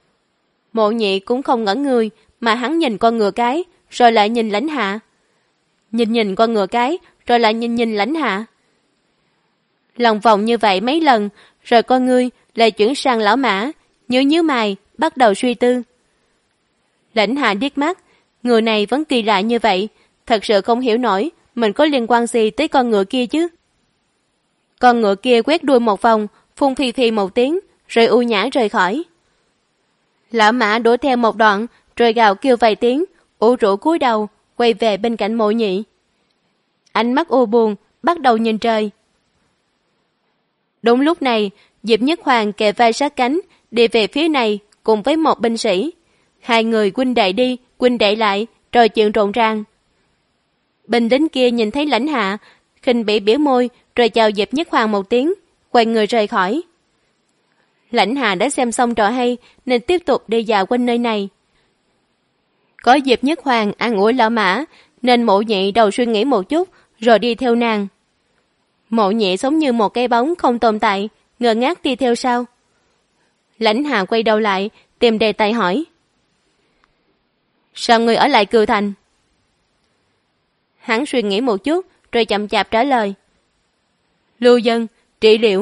Mộ Nhị cũng không ngẩn người, mà hắn nhìn con ngựa cái, rồi lại nhìn Lãnh Hạ. nhìn con ngựa cái, rồi lại nhìn Lãnh Hạ. Lòng vòng như vậy mấy lần, rồi con ngươi lại chuyển sang Lão Mã, nhíu mày, bắt đầu suy tư. Lãnh Hạ điếc mắt, người này vẫn kỳ lạ như vậy, thật sự không hiểu nổi mình có liên quan gì tới con ngựa kia chứ. Con ngựa kia quét đuôi một vòng, phun phi phi một tiếng, rồi u nhã rời khỏi. Lão Mã đuổi theo một đoạn, rồi gào kêu vài tiếng, ủ rũ cúi đầu, quay về bên cạnh Mộ Nhị. Ánh mắt u buồn, bắt đầu nhìn trời. Đúng lúc này, Diệp Nhất Hoàng kề vai sát cánh, đi về phía này cùng với một binh sĩ. Hai người huynh đệ đi, huynh đệ lại, rồi chuyện rộn ràng. Binh lính kia nhìn thấy Lãnh Hạ, khinh bỉ biểu môi, rồi chào Diệp Nhất Hoàng một tiếng, quay người rời khỏi. Lãnh Hạ đã xem xong trò hay, nên tiếp tục đi dạo quanh nơi này. Có Diệp Nhất Hoàng an ủi Lão Mã, nên Mộ Nhị đầu suy nghĩ một chút, rồi đi theo nàng. Mộ Nhị giống như một cái bóng không tồn tại, ngơ ngác đi theo sau. Lãnh Hạ quay đầu lại, tìm đề tài hỏi. Sao ngươi ở lại Cừu Thành? Hắn suy nghĩ một chút, rồi chậm chạp trả lời. Lưu dân, trị liệu.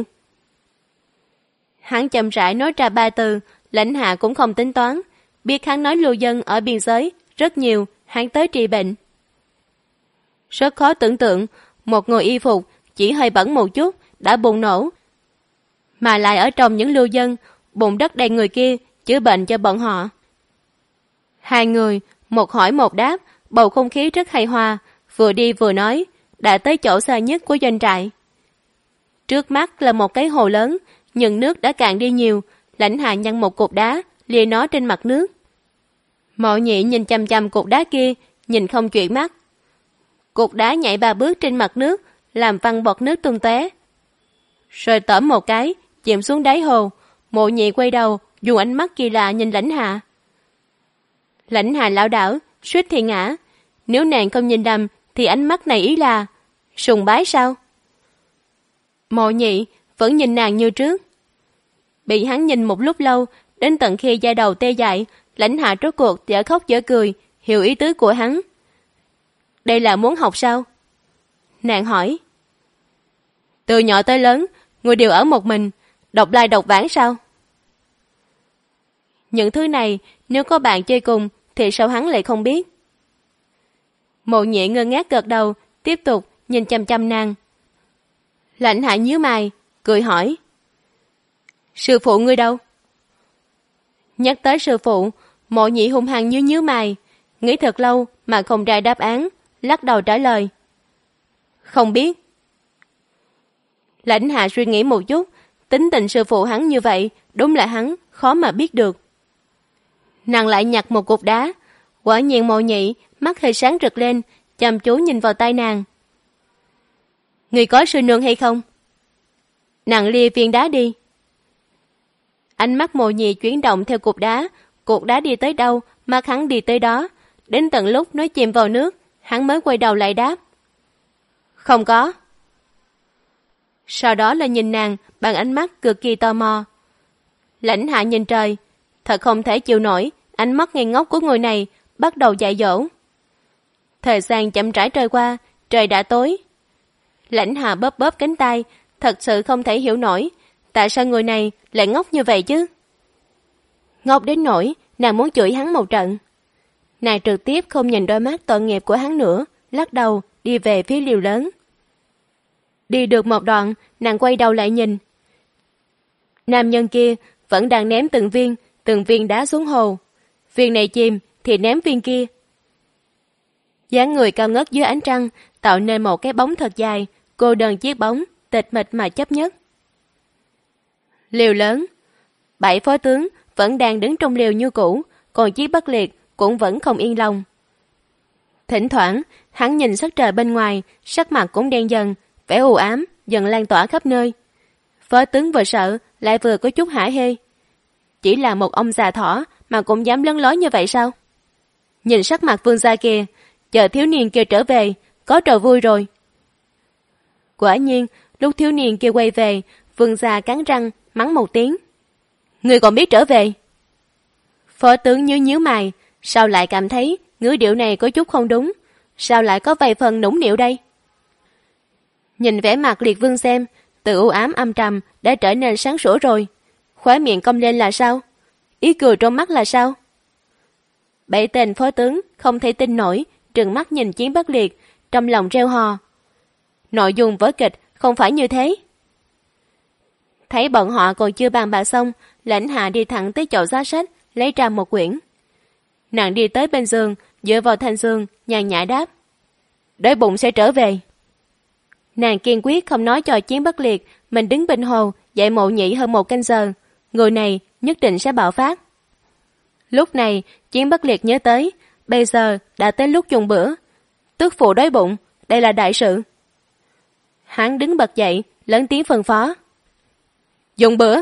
Hắn chậm rãi nói ra 3 từ, Lãnh Hạ cũng không tính toán. Biết hắn nói lưu dân ở biên giới, rất nhiều, hắn tới trị bệnh. Rất khó tưởng tượng, một người y phục chỉ hơi bẩn một chút, đã bùng nổ. Mà lại ở trong những lưu dân, bùn đất đầy người kia, chữa bệnh cho bọn họ. Hai người, một hỏi một đáp, bầu không khí rất hài hòa, vừa đi vừa nói, đã tới chỗ xa nhất của doanh trại. Trước mắt là một cái hồ lớn, nhưng nước đã cạn đi nhiều. Lãnh Hạ nhặt một cục đá, lia nó trên mặt nước. Mộ Nhị nhìn chằm chằm cục đá kia, nhìn không chuyển mắt. Cục đá nhảy 3 bước trên mặt nước, làm văng bọt nước tung tóe. Rồi tởm một cái, chìm xuống đáy hồ. Mộ Nhị quay đầu, dùng ánh mắt kỳ lạ nhìn Lãnh Hạ. Lãnh Hạ lảo đảo, suýt thì ngã. Nếu nàng không nhìn đầm, thì ánh mắt này ý là sùng bái sao? Mộ Nhị vẫn nhìn nàng như trước. Bị hắn nhìn một lúc lâu, đến tận khi da đầu tê dại, Lãnh Hạ rốt cuộc dở khóc dở cười, hiểu ý tứ của hắn. Đây là muốn học sao? Nàng hỏi. Từ nhỏ tới lớn, người đều ở một mình, độc lai độc vãng sao? Những thứ này, nếu có bạn chơi cùng, thì sao hắn lại không biết? Mộ Nhị ngơ ngác gật đầu, tiếp tục nhìn chăm chăm nàng. Lãnh Hạ nhíu mày, cười hỏi. Sư phụ ngươi đâu? Nhắc tới sư phụ, Mộ Nhị hung hăng nhíu mày, nghĩ thật lâu mà không ra đáp án, lắc đầu trả lời. Không biết. Lãnh Hạ suy nghĩ một chút, tính tình sư phụ hắn như vậy, đúng là hắn khó mà biết được. Nàng lại nhặt một cục đá, quả nhiên Mộ Nhị mắt hơi sáng rực lên, chăm chú nhìn vào tay nàng. Người có sư nương hay không? Nàng lia viên đá đi. Ánh mắt Mộ Nhị chuyển động theo cục đá đi tới đâu, mắt hắn đi tới đó. Đến tận lúc nó chìm vào nước, hắn mới quay đầu lại đáp. Không có. Sau đó là nhìn nàng bằng ánh mắt cực kỳ tò mò. Lãnh Hạ nhìn trời, thật không thể chịu nổi, ánh mắt ngây ngốc của người này bắt đầu dạy dỗ. Thời gian chậm rãi trôi qua, trời đã tối. Lãnh Hạ bóp bóp cánh tay, thật sự không thể hiểu nổi, tại sao người này lại ngốc như vậy chứ? Ngốc đến nỗi, nàng muốn chửi hắn một trận. Nàng trực tiếp không nhìn đôi mắt tội nghiệp của hắn nữa, lắc đầu, đi về phía liều lớn. Đi được một đoạn, nàng quay đầu lại nhìn. Nam nhân kia vẫn đang ném từng viên đá xuống hồ. Viên này chìm thì ném viên kia. Dáng người cao ngất dưới ánh trăng tạo nên một cái bóng thật dài, cô đơn chiếc bóng, tịch mịch mà chấp nhất. Liều lớn. 7 phó tướng vẫn đang đứng trong liều như cũ, còn Chí Bất Liệt cũng vẫn không yên lòng. Thỉnh thoảng, hắn nhìn sắc trời bên ngoài, sắc mặt cũng đen dần, vẻ u ám dần lan tỏa khắp nơi. Phó tướng vừa sợ, lại vừa có chút hả hê. Chỉ là một ông già thỏ mà cũng dám lấn lói như vậy sao? Nhìn sắc mặt vương gia kia, chờ thiếu niên kia trở về, có trò vui rồi. Quả nhiên, lúc thiếu niên kia quay về, vương gia cắn răng, mắng một tiếng. Người còn biết trở về? Phó tướng nhíu mày, sao lại cảm thấy ngữ điệu này có chút không đúng, sao lại có vài phần nũng nịu đây? Nhìn vẻ mặt Liệt Vương xem, từ u ám âm trầm đã trở nên sáng sủa rồi. Khóe miệng cong lên là sao? Ý cười trong mắt là sao? 7 tên phó tướng không thể tin nổi, trừng mắt nhìn Chiến Bắc Liệt, trong lòng reo hò. Nội dung vở kịch không phải như thế. Thấy bọn họ còn chưa bàn bạc xong, Lãnh Hạ đi thẳng tới chậu giá sách, lấy ra một quyển. Nàng đi tới bên giường, dựa vào thành giường, nhàn nhã đáp. Đói bụng sẽ trở về. Nàng kiên quyết không nói cho Chiến Bắc Liệt mình đứng bên hồ dạy Mộ Nhĩ hơn 1 canh giờ. Người này nhất định sẽ bạo phát. Lúc này, Chiến Bắc Liệt nhớ tới, bây giờ đã tới lúc dùng bữa. Tước phụ đói bụng, đây là đại sự. Hắn đứng bật dậy, lớn tiếng phân phó. Dùng bữa.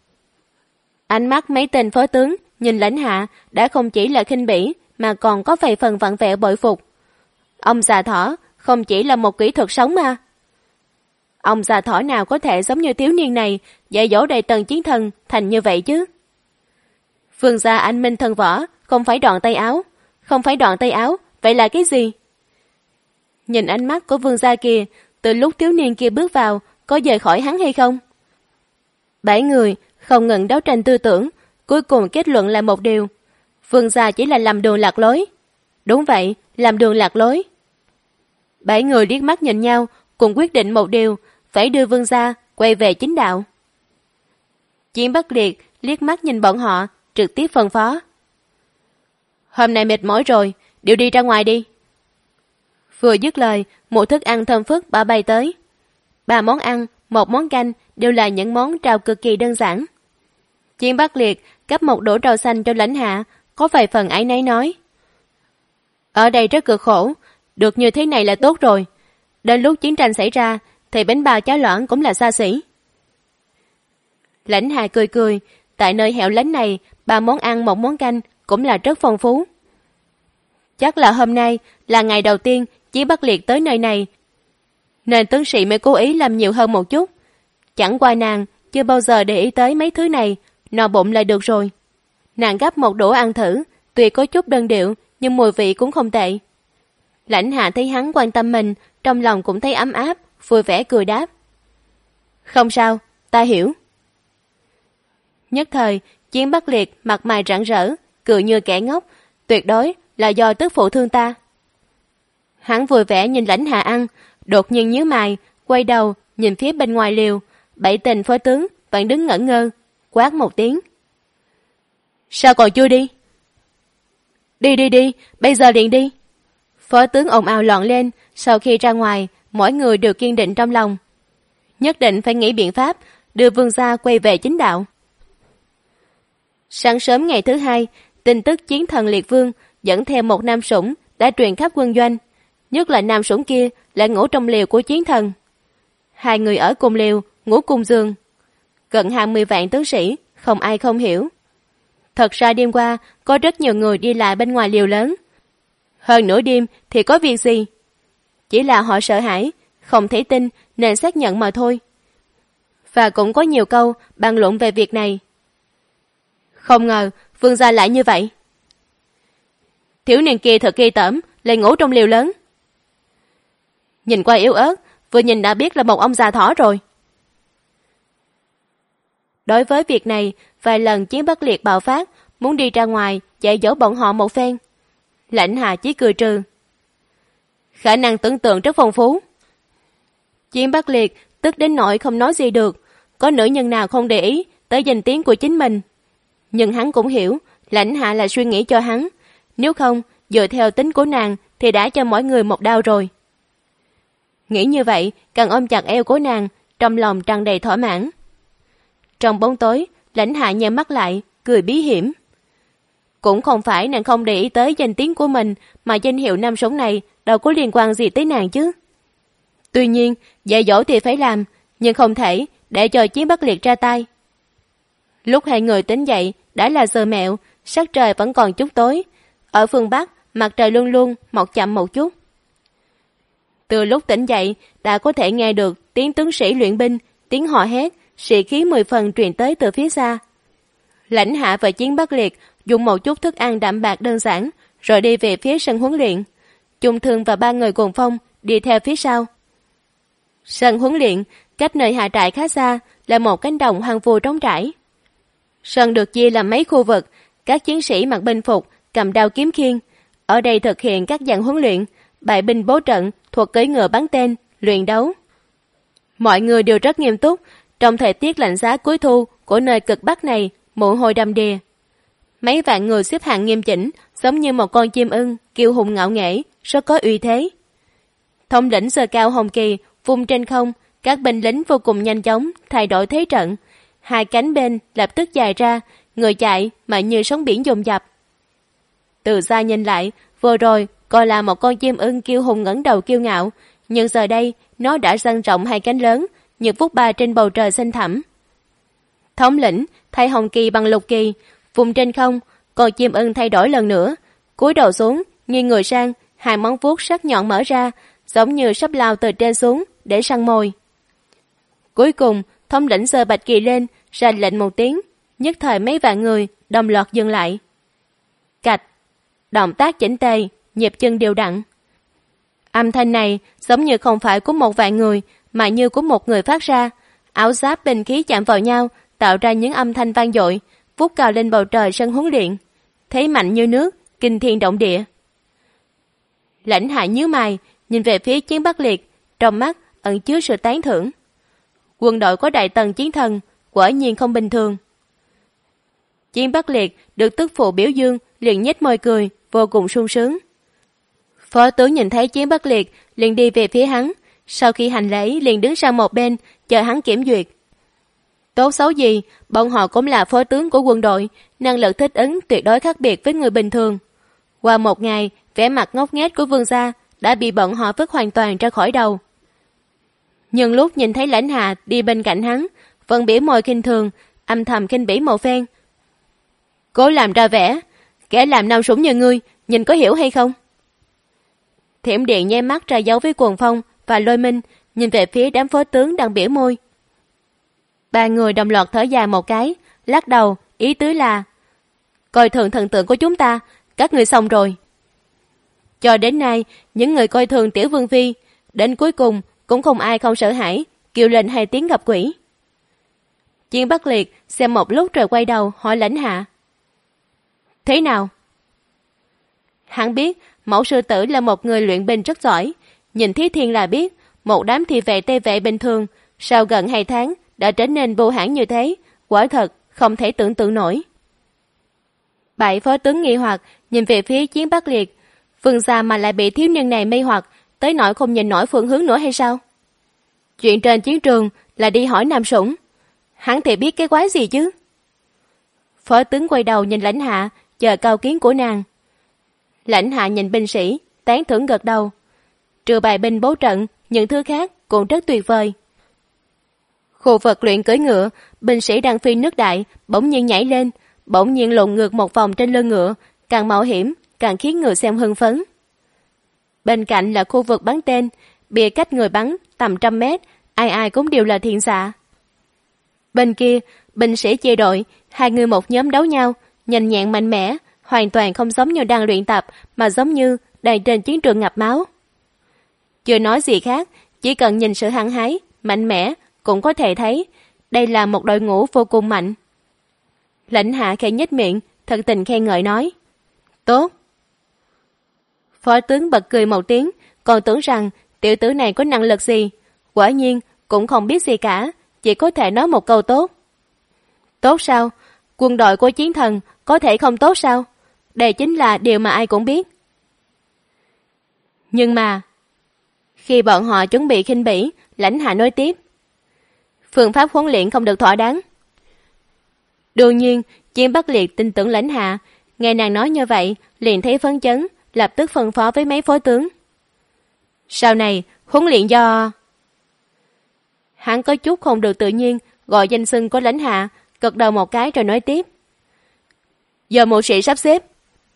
Ánh mắt mấy tên phó tướng nhìn Lãnh Hạ đã không chỉ là khinh bỉ mà còn có vài phần vặn vẹo bội phục. Ông già thỏ không chỉ là một kỹ thuật sống mà. Ông già thỏ nào có thể giống như thiếu niên này dạy dỗ đầy tầng chiến thần thành như vậy chứ? Vương gia anh minh thần võ, không phải đoạn tay áo. Không phải đoạn tay áo, vậy là cái gì? Nhìn ánh mắt của vương gia kia, từ lúc thiếu niên kia bước vào, có rời khỏi hắn hay không? 7 người không ngừng đấu tranh tư tưởng, cuối cùng kết luận là một điều. Vương gia chỉ là làm đường lạc lối. Đúng vậy, làm đường lạc lối. 7 người liếc mắt nhìn nhau, cùng quyết định một điều, phải đưa vương gia quay về chính đạo. Chiến Bắc Liệt liếc mắt nhìn bọn họ, trực tiếp phân phó. Hôm nay mệt mỏi rồi, đều đi ra ngoài đi. Vừa dứt lời, một thức ăn thơm phức bả bay tới. 3 món ăn, 1 món canh đều là những món rau cực kỳ đơn giản. Chiến Bắc Liệt cấp một đũa rau xanh cho Lãnh Hạ, có vài phần áy náy nói. Ở đây rất cực khổ, được như thế này là tốt rồi. Đến lúc chiến tranh xảy ra, thì bánh bao cháo loãng cũng là xa xỉ. Lãnh Hạ cười cười, tại nơi hẻo lánh này, 3 món ăn 1 món canh cũng là rất phong phú. Chắc là hôm nay là ngày đầu tiên Chiến Bắc Liệt tới nơi này, nên tướng sĩ mới cố ý làm nhiều hơn một chút. Chẳng qua nàng chưa bao giờ để ý tới mấy thứ này, no bụng là được rồi. Nàng gắp một đũa ăn thử, tuy có chút đơn điệu nhưng mùi vị cũng không tệ. Lãnh Hạ thấy hắn quan tâm mình, trong lòng cũng thấy ấm áp, vui vẻ cười đáp. Không sao, ta hiểu. Nhất thời, Chiến Bắc Liệt mặt mày rạng rỡ, cười như kẻ ngốc, tuyệt đối là do tước phụ thương ta. Hắn vui vẻ nhìn Lãnh Hạ ăn, đột nhiên nhíu mày, quay đầu nhìn phía bên ngoài liều, 7 tên phó tướng vẫn đứng ngẩn ngơ, quát một tiếng. Sao còn chưa đi? Đi, bây giờ liền đi. Phó tướng ồn ào loạn lên, sau khi ra ngoài, mỗi người đều kiên định trong lòng. Nhất định phải nghĩ biện pháp đưa vương gia quay về chính đạo. Sáng sớm ngày thứ 2, tin tức chiến thần Liệt Vương dẫn theo một nam sủng đã truyền khắp quân doanh, nhất là nam sủng kia lại ngủ trong liều của chiến thần. 2 người ở cùng liều, ngủ cùng giường. Gần 20 vạn tướng sĩ, không ai không hiểu. Thật ra đêm qua có rất nhiều người đi lại bên ngoài liều lớn. Hơn nửa đêm thì có việc gì? Chỉ là họ sợ hãi, không thể tin nên xác nhận mà thôi. Và cũng có nhiều câu bàn luận về việc này. Không ngờ vương gia lại như vậy. Thiếu niên kia thật ghê tởm, lại ngủ trong liều lớn. Nhìn qua yếu ớt, vừa nhìn đã biết là một ông già thỏ rồi. Đối với việc này, vài lần Chiến Bắc Liệt bạo phát, muốn đi ra ngoài dạy dỗ bọn họ một phen. Lãnh Hạ chỉ cười trừ. Khả năng tưởng tượng rất phong phú. Chiến Bắc Liệt tức đến nỗi không nói gì được, có nữ nhân nào không để ý tới danh tiếng của chính mình. Nhưng hắn cũng hiểu, Lãnh Hạ là suy nghĩ cho hắn, nếu không, dựa theo tính của nàng thì đã cho mỗi người một đau rồi. Nghĩ như vậy, càng ôm chặt eo của nàng, trong lòng tràn đầy thỏa mãn. Trong bóng tối, Lãnh Hạ nhắm mắt lại, cười bí hiểm. Cũng không phải nàng không để ý tới danh tiếng của mình, mà danh hiệu nam sủng này đâu có liên quan gì tới nàng chứ. Tuy nhiên, dạy dỗ thì phải làm, nhưng không thể để cho Chiến Bắc Liệt ra tay. Lúc 2 người tỉnh dậy, đã là giờ mẹo, sắc trời vẫn còn chút tối. Ở phương Bắc, mặt trời luôn luôn mọc chậm một chút. Từ lúc tỉnh dậy, đã có thể nghe được tiếng tướng sĩ luyện binh, tiếng hò hét, sĩ khí 10 phần truyền tới từ phía xa. Lãnh Hạ và Chiến Bắc Liệt dùng một chút thức ăn đạm bạc đơn giản, rồi đi về phía sân huấn luyện. Chung Thương và 3 người cùng phong đi theo phía sau. Sân huấn luyện cách nơi hạ trại khá xa, là một cánh đồng hoang vu trống trải. Sân được chia làm mấy khu vực, các chiến sĩ mặc binh phục, cầm đao kiếm khiên. Ở đây thực hiện các dạng huấn luyện, bại binh bố trận, thuật cưỡi ngựa bắn tên, luyện đấu. Mọi người đều rất nghiêm túc, trong thời tiết lạnh giá cuối thu của nơi cực bắc này, mồ hôi đầm đìa. Mấy vạn người xếp hàng nghiêm chỉnh, giống như một con chim ưng, kiêu hùng ngạo nghễ, rất có uy thế. Thống lĩnh giơ cao hồng kỳ, vung trên không, các binh lính vô cùng nhanh chóng, thay đổi thế trận. Hai cánh bên lập tức dài ra, người chạy mà như sóng biển dồn dập. Từ xa nhìn lại, vừa rồi coi là một con chim ưng kiêu hùng ngẩng đầu kiêu ngạo, nhưng giờ đây nó đã dang rộng hai cánh lớn, như phút ba trên bầu trời xanh thẳm. Thống lĩnh thay hồng kỳ bằng lục kỳ, vùng trên không, con chim ưng thay đổi lần nữa, cúi đầu xuống, nghiêng người sang, hai móng vuốt sắc nhọn mở ra, giống như sắp lao từ trên xuống để săn mồi. Cuối cùng, thống lĩnh giơ bạch kỳ lên, ra lệnh một tiếng, nhất thời mấy vạn người đồng loạt dừng lại. Cạch, động tác chỉnh tề, nhịp chân đều đặn. Âm thanh này giống như không phải của một vạn người, mà như của một người phát ra. Áo giáp binh khí chạm vào nhau, tạo ra những âm thanh vang dội, vút cao lên bầu trời sân huấn luyện. Thế mạnh như nước, kinh thiên động địa. Lãnh Hạ nhíu mày, nhìn về phía Chiến Bắc Liệt, trong mắt ẩn chứa sự tán thưởng. Quân đội có đại tần chiến thần, quả nhiên không bình thường. Chiến Bắc Liệt được tức phụ biểu dương, liền nhếch môi cười, vô cùng sung sướng. Phó tướng nhìn thấy Chiến Bắc Liệt, liền đi về phía hắn, sau khi hành lễ liền đứng sang một bên, chờ hắn kiểm duyệt. Tốt xấu gì, bọn họ cũng là phó tướng của quân đội, năng lực thích ứng tuyệt đối khác biệt với người bình thường. Qua một ngày, vẻ mặt ngốc nghếch của vương gia đã bị bọn họ vứt hoàn toàn ra khỏi đầu. Nhưng lúc nhìn thấy Lãnh Hạ đi bên cạnh hắn, vẫn bỉa môi khinh thường, âm thầm khinh bỉ một phen. Cố làm ra vẻ, kẻ làm nam sủng như ngươi, nhìn có hiểu hay không? Thiểm Điện nháy mắt ra dấu với Cuồng Phong và Lôi Minh, nhìn về phía đám phó tướng đang bỉa môi. Ba người đồng loạt thở dài một cái, lắc đầu, ý tứ là: coi thường thần tượng của chúng ta, các người xong rồi. Cho đến nay, những người coi thường Tiểu Vương Phi, đến cuối cùng cũng không ai không sợ hãi, kêu lên hai tiếng gặp quỷ. Chiến Bắc Liệt xem một lúc rồi quay đầu hỏi Lãnh Hạ: thế nào? Hắn biết mẫu sư tử là một người luyện binh rất giỏi, nhìn Thí Thiên là biết, một đám thị vệ tây vệ bình thường, sau gần 2 tháng đã trở nên vô hãn như thế, quả thật không thể tưởng tượng nổi. Bảy phó tướng nghi hoặc nhìn về phía Chiến Bắc Liệt, vương gia mà lại bị thiếu niên này mê hoặc tới nỗi không nhìn nổi phương hướng nữa hay sao? Chuyện trên chiến trường là đi hỏi nam sủng, hắn thì biết cái quái gì chứ? Phó tướng quay đầu nhìn Lãnh Hạ, chờ cao kiến của nàng. Lãnh Hạ nhìn binh sĩ, tán thưởng gật đầu. Trừ bài binh bố trận, những thứ khác cũng rất tuyệt vời. Khu vực luyện cưỡi ngựa, binh sĩ đang phi nước đại, bỗng nhiên nhảy lên, bỗng nhiên lộn ngược một vòng trên lưng ngựa, càng mạo hiểm, càng khiến người xem hưng phấn. Bên cạnh là khu vực bắn tên, bìa cách người bắn tầm 100 mét, ai ai cũng đều là thiện xạ. Bên kia, binh sĩ chia đội, hai người một nhóm đấu nhau, nhanh nhẹn mạnh mẽ, hoàn toàn không giống như đang luyện tập, mà giống như đang trên chiến trường ngập máu. Chưa nói gì khác, chỉ cần nhìn sự hăng hái, mạnh mẽ, cũng có thể thấy đây là một đội ngũ vô cùng mạnh. Lãnh Hạ khẽ nhếch miệng, thật tình khen ngợi nói: tốt. Phó tướng bật cười một tiếng, còn tưởng rằng tiểu tử này có năng lực gì, quả nhiên cũng không biết gì cả, chỉ có thể nói một câu tốt. Tốt sao? Quân đội của chiến thần có thể không tốt sao? Đây chính là điều mà ai cũng biết. Nhưng mà khi bọn họ chuẩn bị khinh bỉ, Lãnh Hạ nói tiếp: phương pháp huấn luyện không được thỏa đáng. Đương nhiên, Chiến Bắc Liệt tin tưởng Lãnh Hạ, nghe nàng nói như vậy, liền thấy phấn chấn, lập tức phân phó với mấy phó tướng. Sau này, huấn luyện do... Hắn có chút không được tự nhiên, gọi danh xưng của Lãnh Hạ, gật đầu một cái rồi nói tiếp: giờ mộ sĩ sắp xếp.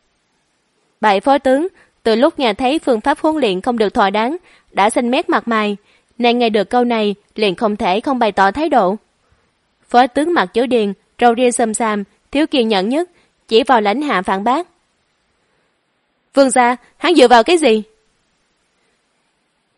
Bảy phó tướng, từ lúc nghe thấy phương pháp huấn luyện không được thỏa đáng, đã xanh mét mặt mày, nàng nghe được câu này, liền không thể không bày tỏ thái độ. Phó tướng Mạc Chữ Điền, râu ria xồm xàm, thiếu kiên nhẫn nhất, chỉ vào Lãnh Hạ phản bác: vương gia, hắn dựa vào cái gì?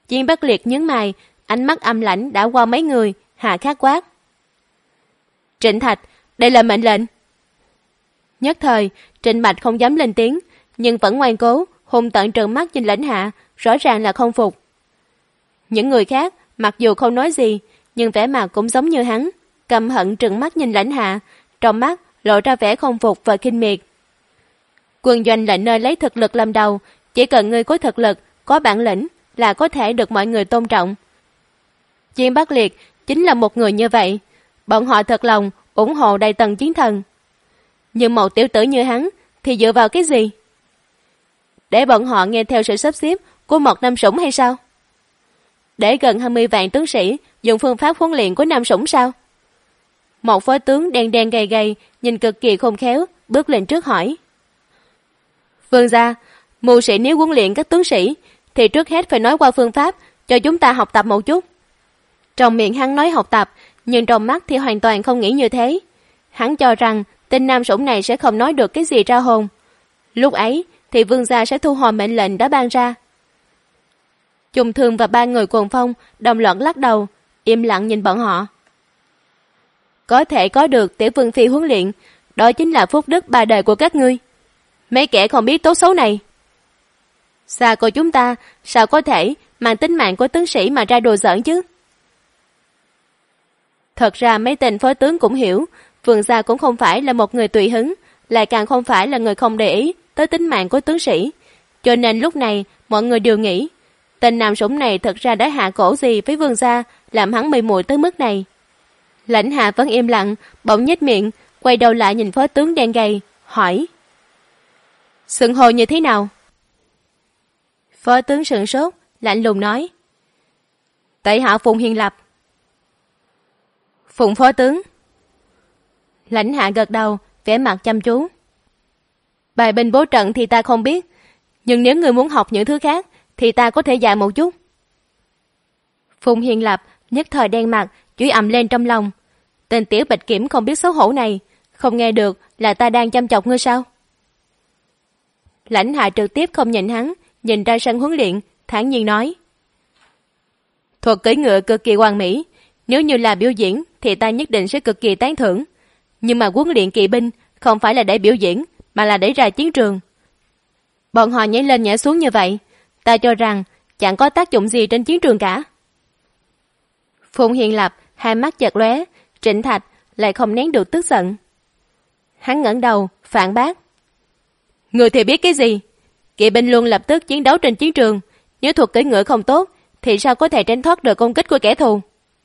Chiến Bắc Liệt nhướng mày, ánh mắt âm lãnh đã qua mấy người, hạ khắc quát. Trịnh Thạch, đây là mệnh lệnh. Nhất thời, Trịnh Bạch không dám lên tiếng, nhưng vẫn ngoan cố, hung tợn trợn mắt nhìn Lãnh Hạ, rõ ràng là không phục. Những người khác, mặc dù không nói gì, nhưng vẻ mặt cũng giống như hắn, căm hận trừng mắt nhìn Lãnh Hạ, trong mắt lộ ra vẻ không phục và khinh miệt. Quân doanh là nơi lấy thực lực làm đầu, chỉ cần ngươi có thực lực, có bản lĩnh là có thể được mọi người tôn trọng. Chiến Bắc Liệt chính là một người như vậy, bọn họ thật lòng ủng hộ Đại Tần chiến thần. Nhưng một tiểu tử như hắn thì dựa vào cái gì? Để bọn họ nghe theo sự sắp xếp của một Nam Sủng hay sao? Để gần 20 vạn tướng sĩ dùng phương pháp huấn luyện của Nam Sủng sao? Một phó tướng đen đen gầy gầy, nhìn cực kỳ khôn khéo, bước lên trước hỏi. Vương gia, mưu sĩ nếu huấn luyện các tướng sĩ, thì trước hết phải nói qua phương pháp, cho chúng ta học tập một chút. Trong miệng hắn nói học tập, nhưng trong mắt thì hoàn toàn không nghĩ như thế. Hắn cho rằng tên Nam Sủng này sẽ không nói được cái gì ra hồn. Lúc ấy thì vương gia sẽ thu hồi mệnh lệnh đã ban ra. Trùng Thương và ba người Cuồng Phong đồng loạt lắc đầu, im lặng nhìn bọn họ. Có thể có được tiểu vương phi huấn luyện, đó chính là phúc đức ba đời của các ngươi. Mấy kẻ không biết tốt xấu này, xa của chúng ta sao có thể mang tính mạng của tướng sĩ mà ra đùa giỡn chứ? Thật ra mấy tên phó tướng cũng hiểu, vương gia cũng không phải là một người tùy hứng, lại càng không phải là người không để ý tới tính mạng của tướng sĩ. Cho nên lúc này mọi người đều nghĩ, tên Nam Sủng này thật ra đã hạ cổ gì với vương gia, làm hắn mê muội tới mức này. Lãnh Hạ vẫn im lặng, bỗng nhếch miệng, quay đầu lại nhìn phó tướng đen gầy, hỏi. Xưng hô như thế nào? Phó tướng sửng sốt, lạnh lùng nói. Tại hạ Phùng Hiền Lập. Phùng phó tướng. Lãnh Hạ gật đầu, vẻ mặt chăm chú. Bài binh bố trận thì ta không biết, nhưng nếu người muốn học những thứ khác thì ta có thể dạy một chút. Phùng Hiền Lập nhất thời đen mặt, chửi ầm lên trong lòng. Tên tiểu bạch kiểm không biết xấu hổ này, không nghe được là ta đang chăm chọc ngươi sao? Lãnh Hạ trực tiếp không nhìn hắn, nhìn ra sân huấn luyện, thản nhiên nói. Thuật cưỡi ngựa cực kỳ hoàn mỹ, nếu như là biểu diễn thì ta nhất định sẽ cực kỳ tán thưởng. Nhưng mà huấn luyện kỵ binh không phải là để biểu diễn, mà là để ra chiến trường. Bọn họ nhảy lên nhảy xuống như vậy, ta cho rằng chẳng có tác dụng gì trên chiến trường cả. Phùng Hiền Lập hai mắt chợt lóe, Trịnh Thạch lại không nén được tức giận. Hắn ngẩng đầu phản bác. Người thì biết cái gì? Kỵ binh luôn lập tức chiến đấu trên chiến trường, nếu thuật cưỡi ngựa không tốt thì sao có thể tránh thoát được công kích của kẻ thù?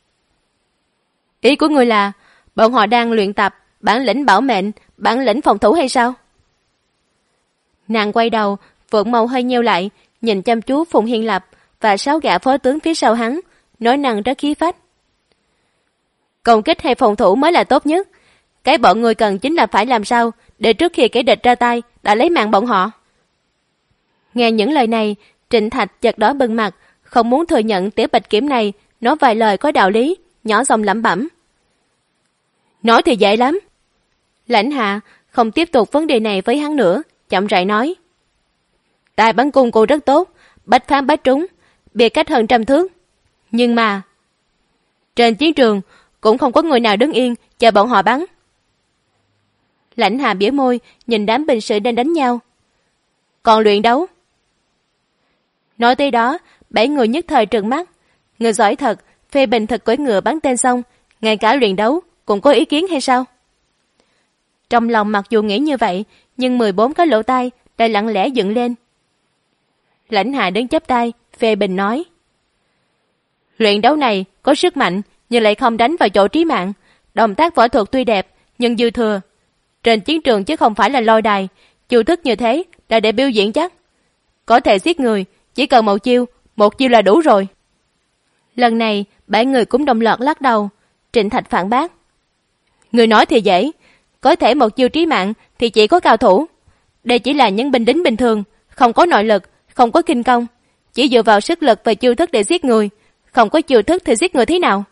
Ý của người là bọn họ đang luyện tập bản lĩnh bảo mệnh, bản lĩnh phòng thủ hay sao? Nàng quay đầu, vượng màu hơi nheo lại, nhìn chăm chú Phùng Hiền Lập và 6 gã phó tướng phía sau hắn, nói năng rất khí phách. Công kích hay phòng thủ mới là tốt nhất. Cái bọn người cần chính là phải làm sao để trước khi kẻ địch ra tay đã lấy mạng bọn họ. Nghe những lời này, Trịnh Thạch chợt đỏ bừng mặt, không muốn thừa nhận tiểu bạch kiểm này nói vài lời có đạo lý, nhỏ giọng lẩm bẩm. Nói thì dễ lắm. Lãnh Hạ không tiếp tục vấn đề này với hắn nữa, chậm rãi nói. Tài bắn cung cô rất tốt, bách phán bách trúng, biệt cách hơn 100 thước. Nhưng mà trên chiến trường cũng không có người nào đứng yên chờ bọn họ bắn. Lãnh Hạ bĩu môi, nhìn đám binh sĩ đang đánh nhau. Còn luyện đấu? Nói tới đó, 7 người nhất thời trừng mắt. Người giỏi thật, phê bình thật cưỡi ngựa bắn tên xong, ngay cả luyện đấu cũng có ý kiến hay sao? Trong lòng mặc dù nghĩ như vậy, nhưng 14 cái lỗ tai lại lặng lẽ dựng lên. Lãnh Hạ đứng chắp tay, phê bình nói. Luyện đấu này có sức mạnh, nhưng lại không đánh vào chỗ trí mạng. Động tác võ thuật tuy đẹp, nhưng dư thừa. Trên chiến trường chứ không phải là lôi đài, chiêu thức như thế là để biểu diễn chắc. Có thể giết người, chỉ cần một chiêu là đủ rồi. Lần này, 7 người cũng đồng loạt lắc đầu. Trịnh Thạch phản bác. Người nói thì dễ, có thể một chiêu trí mạng thì chỉ có cao thủ. Đây chỉ là những binh lính bình thường, không có nội lực, không có kinh công, chỉ dựa vào sức lực và chiêu thức để giết người, không có chiêu thức thì giết người thế nào?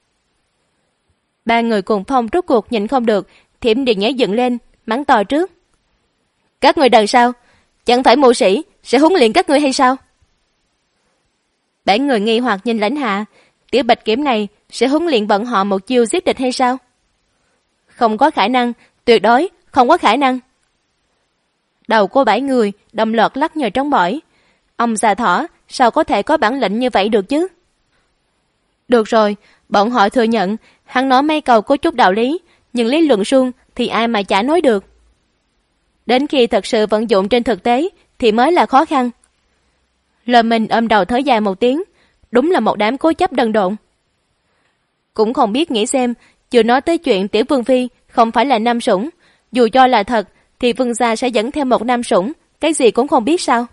3 người Cuồng Phong rốt cuộc nhịn không được, thiểm điện nhảy dựng lên, mắng to trước. Các người đần sao? Chẳng phải mưu sĩ sẽ huấn luyện các ngươi hay sao? Bảy người nghi hoặc nhìn Lãnh Hạ, Tiểu Bạch Kiểm này sẽ huấn luyện bọn họ một chiêu giết địch hay sao? Không có khả năng, tuyệt đối không có khả năng. Đầu của 7 người đồng loạt lắc nhờ trống bỏi. Ông già thỏ sao có thể có bản lĩnh như vậy được chứ? Được rồi, bọn họ thừa nhận hắn nói mấy câu có chút đạo lý, nhưng lý luận suông thì ai mà chả nói được. Đến khi thật sự vận dụng trên thực tế thì mới là khó khăn. Lờ mình ôm đầu thở dài một tiếng, đúng là một đám cố chấp đần độn. Cũng không biết nghĩ xem, chưa nói tới chuyện Tiểu Vương Phi không phải là nam sủng, dù cho là thật thì Vương gia sẽ dẫn theo một nam sủng, cái gì cũng không biết sao.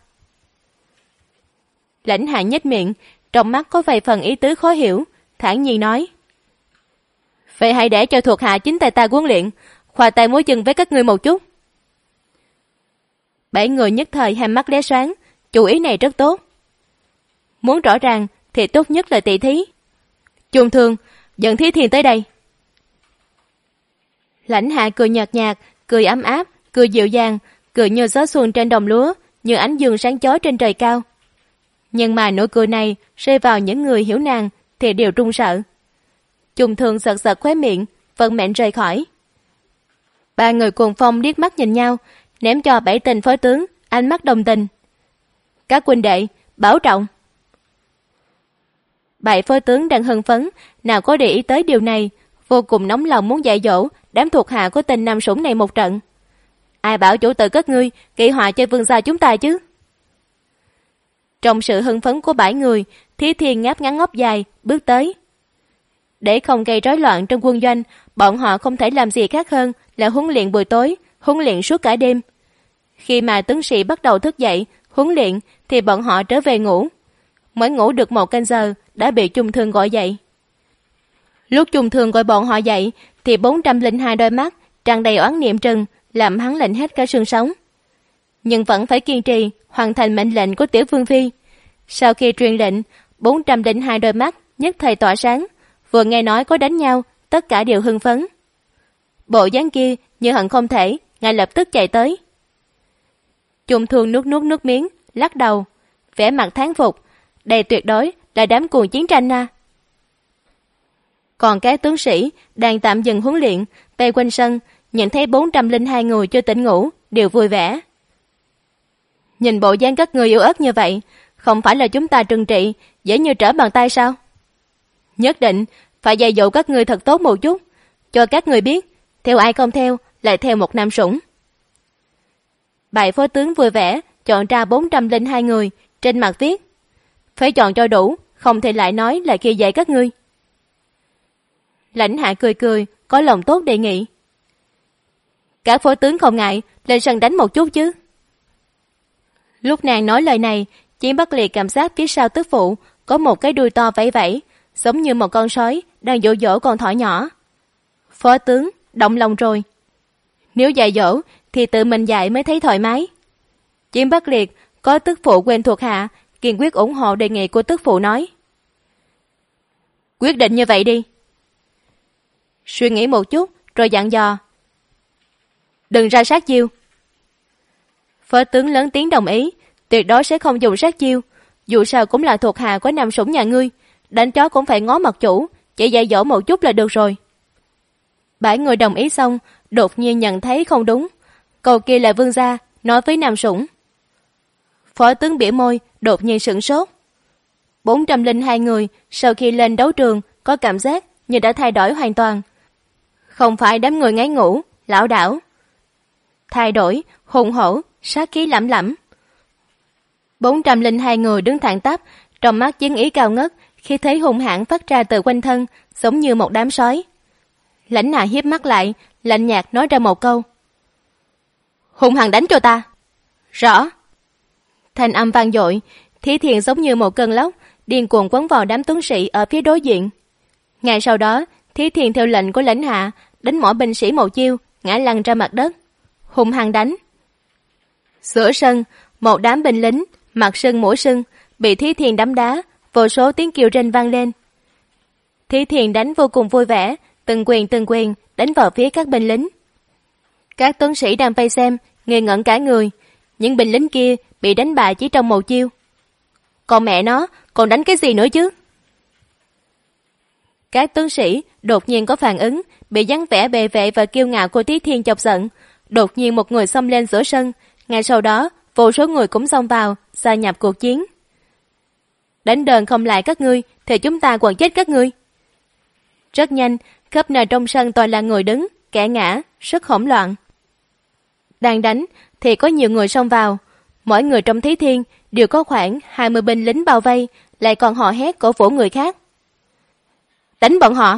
Lãnh Hạ nhếch miệng, trong mắt có vài phần ý tứ khó hiểu, thản nhiên nói: vậy hãy để cho thuộc hạ chính tay ta huấn luyện, khoa tay múa chân với các ngươi một chút. 7 người nhất thời hai mắt lóe sáng, chủ ý này rất tốt. Muốn rõ ràng thì tốt nhất là tỷ thí. Trung Thương, dẫn Thí Thiên tới đây. Lãnh Hạ cười nhạt nhạt, cười ấm áp, cười dịu dàng, cười như gió xuân trên đồng lúa, như ánh dương sáng chói trên trời cao. Nhưng mà nụ cười này rơi vào những người hiểu nàng thì đều run sợ. Trung Thương giật giật khóe miệng, vận mệnh rời khỏi. 3 người cuồng phong liếc mắt nhìn nhau, ném cho 7 tên phó tướng ánh mắt đồng tình. Các huynh đệ, bảo trọng. 7 phó tướng đang hưng phấn, nào có để ý tới điều này, vô cùng nóng lòng muốn dạy dỗ đám thuộc hạ của tên nam sủng này một trận. Ai bảo chủ tử các ngươi kỵ họa cho vương gia chúng ta chứ? Trong sự hưng phấn của 7 người, Thí Thiên ngáp ngắn ngóc dài, bước tới. Để không gây rối loạn trong quân doanh, bọn họ không thể làm gì khác hơn là huấn luyện buổi tối, huấn luyện suốt cả đêm. Khi mà tướng sĩ bắt đầu thức dậy, huấn luyện thì bọn họ trở về ngủ. Mới ngủ được 1 canh giờ đã bị Trung Thương gọi dậy. Lúc Trung Thương gọi bọn họ dậy thì 402 đôi mắt tràn đầy oán niệm trừng, làm hắn lạnh hết cả xương sống. Nhưng vẫn phải kiên trì hoàn thành mệnh lệnh của Tiểu Vương Phi. Sau khi truyền lệnh, 402 đôi mắt nhất thời tỏa sáng, vừa nghe nói có đánh nhau, tất cả đều hưng phấn. Bộ dáng kia như hận không thể ngay lập tức chạy tới. Trung Thương nuốt nước miếng, lắc đầu, vẻ mặt thán phục, đây tuyệt đối là đám cuồng chiến tranh à. Còn các tướng sĩ đang tạm dừng huấn luyện, vây quanh sân, nhìn thấy 402 người chưa tỉnh ngủ, đều vui vẻ. Nhìn bộ dáng các người yếu ớt như vậy, không phải là chúng ta trừng trị, dễ như trở bàn tay sao? Nhất định phải dạy dỗ các người thật tốt một chút, cho các người biết, theo ai không theo, lại theo một nam sủng. 7 phó tướng vui vẻ, chọn ra 402 người, trên mặt viết: phải chọn cho đủ, không thể lại nói là khi dạy các ngươi. Lãnh Hạ cười cười, có lòng tốt đề nghị: các phó tướng không ngại, lên sân đánh một chút chứ. Lúc nàng nói lời này, Chiến Bắc Liệt cảm giác phía sau tức phụ có một cái đuôi to vẫy vẫy, giống như một con sói đang dỗ dỗ con thỏ nhỏ. Phó tướng động lòng rồi. Nếu dạy dỗ thì tự mình dạy mới thấy thoải mái. Chiến Bắc Liệt có tức phụ quen thuộc hạ, kiên quyết ủng hộ đề nghị của tức phụ, nói: quyết định như vậy đi. Suy nghĩ một chút rồi dặn dò: đừng ra sát chiêu. Phó tướng lớn tiếng đồng ý, tuyệt đối sẽ không dùng sát chiêu, dù sao cũng là thuộc hạ của nam sủng nhà ngươi, đánh chó cũng phải ngó mặt chủ, chỉ dạy dỗ một chút là được rồi. 7 người đồng ý xong, đột nhiên nhận thấy không đúng, câu kia là vương gia nói với nam sủng. Phó tướng bĩu môi, đột nhiên sửng sốt. 402 người sau khi lên đấu trường có cảm giác như đã thay đổi hoàn toàn, không phải đám người ngáy ngủ lảo đảo, thay đổi hùng hổ, sát khí lẫm lẫm. 402 người đứng thẳng tắp, trong mắt chiến ý cao ngất, khi thấy hung hãn phát ra từ quanh thân, giống như một đám sói. Lãnh Hạ hiếp mắt lại, lạnh nhạt nói ra một câu: hung hăng đánh cho ta. Rõ. Thanh âm vang dội, Thí Thiên giống như một cơn lốc, điên cuồng quấn vào đám tướng sĩ ở phía đối diện. Ngay sau đó, Thí Thiên theo lệnh của Lãnh Hạ đánh mỗi binh sĩ một chiêu, ngã lăn ra mặt đất, hung hăng đánh. Giữa sân, một đám binh lính mặt sưng mũi sưng bị Thí Thiên đấm đá, vô số tiếng kêu rên vang lên. Thí Thiên đánh vô cùng vui vẻ, từng quyền đánh vào phía các binh lính. Các tướng sĩ đang vây xem ngây ngẩn cả người, những binh lính kia bị đánh bại chỉ trong một chiêu. Còn mẹ nó, còn đánh cái gì nữa chứ? Các tướng sĩ đột nhiên có phản ứng, bị dáng vẻ bề vệ và kiêu ngạo của Thí Thiên chọc giận. Đột nhiên một người xông lên giữa sân, ngay sau đó vô số người cũng xông vào, gia nhập cuộc chiến. Đánh đờn không lại các ngươi, thì chúng ta quần chết các ngươi. Rất nhanh, khắp nơi trong sân toàn là người đứng, kẻ ngã, rất hỗn loạn. Đang đánh thì có nhiều người xông vào, mỗi người trong Thí Thiên đều có khoảng 20 binh lính bao vây, lại còn hò hét cổ vũ người khác. Đánh bọn họ!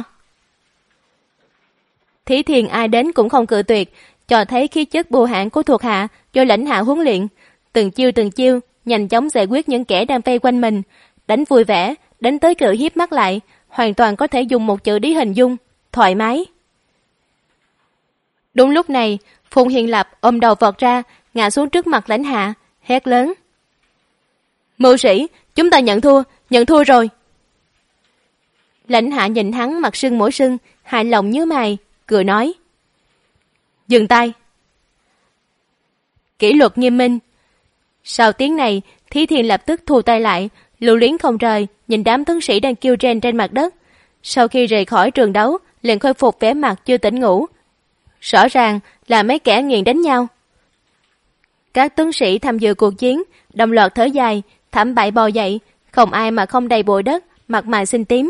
Thí Thiên ai đến cũng không cự tuyệt, cho thấy khí chất bưu hãn của thuộc hạ do lãnh hạ huấn luyện, từng chiêu nhanh chóng giải quyết những kẻ đang vây quanh mình, đánh vui vẻ, đánh tới cự hiếp mắt lại, hoàn toàn có thể dùng một chữ để hình dung: thoải mái. Đúng lúc này, Phùng Hiền Lập ôm đầu vọt ra, ngã xuống trước mặt lãnh hạ, hét lớn: Mưu sĩ, chúng ta nhận thua rồi. Lãnh hạ nhìn hắn mặt sưng mũi sưng, hài lòng nhíu mày, cười nói: Dừng tay. Kỷ luật nghiêm minh. Sau tiếng này, Thí Thiên lập tức thu tay lại, lưu luyến không rời, nhìn đám tướng sĩ đang kêu rên trên mặt đất. Sau khi rời khỏi trường đấu, liền khôi phục vẻ mặt chưa tỉnh ngủ. Rõ ràng là mấy kẻ nghiện đánh nhau. Các tướng sĩ tham dự cuộc chiến đồng loạt thở dài, thảm bại bò dậy, không ai mà không đầy bụi đất, mặt mày xinh tím.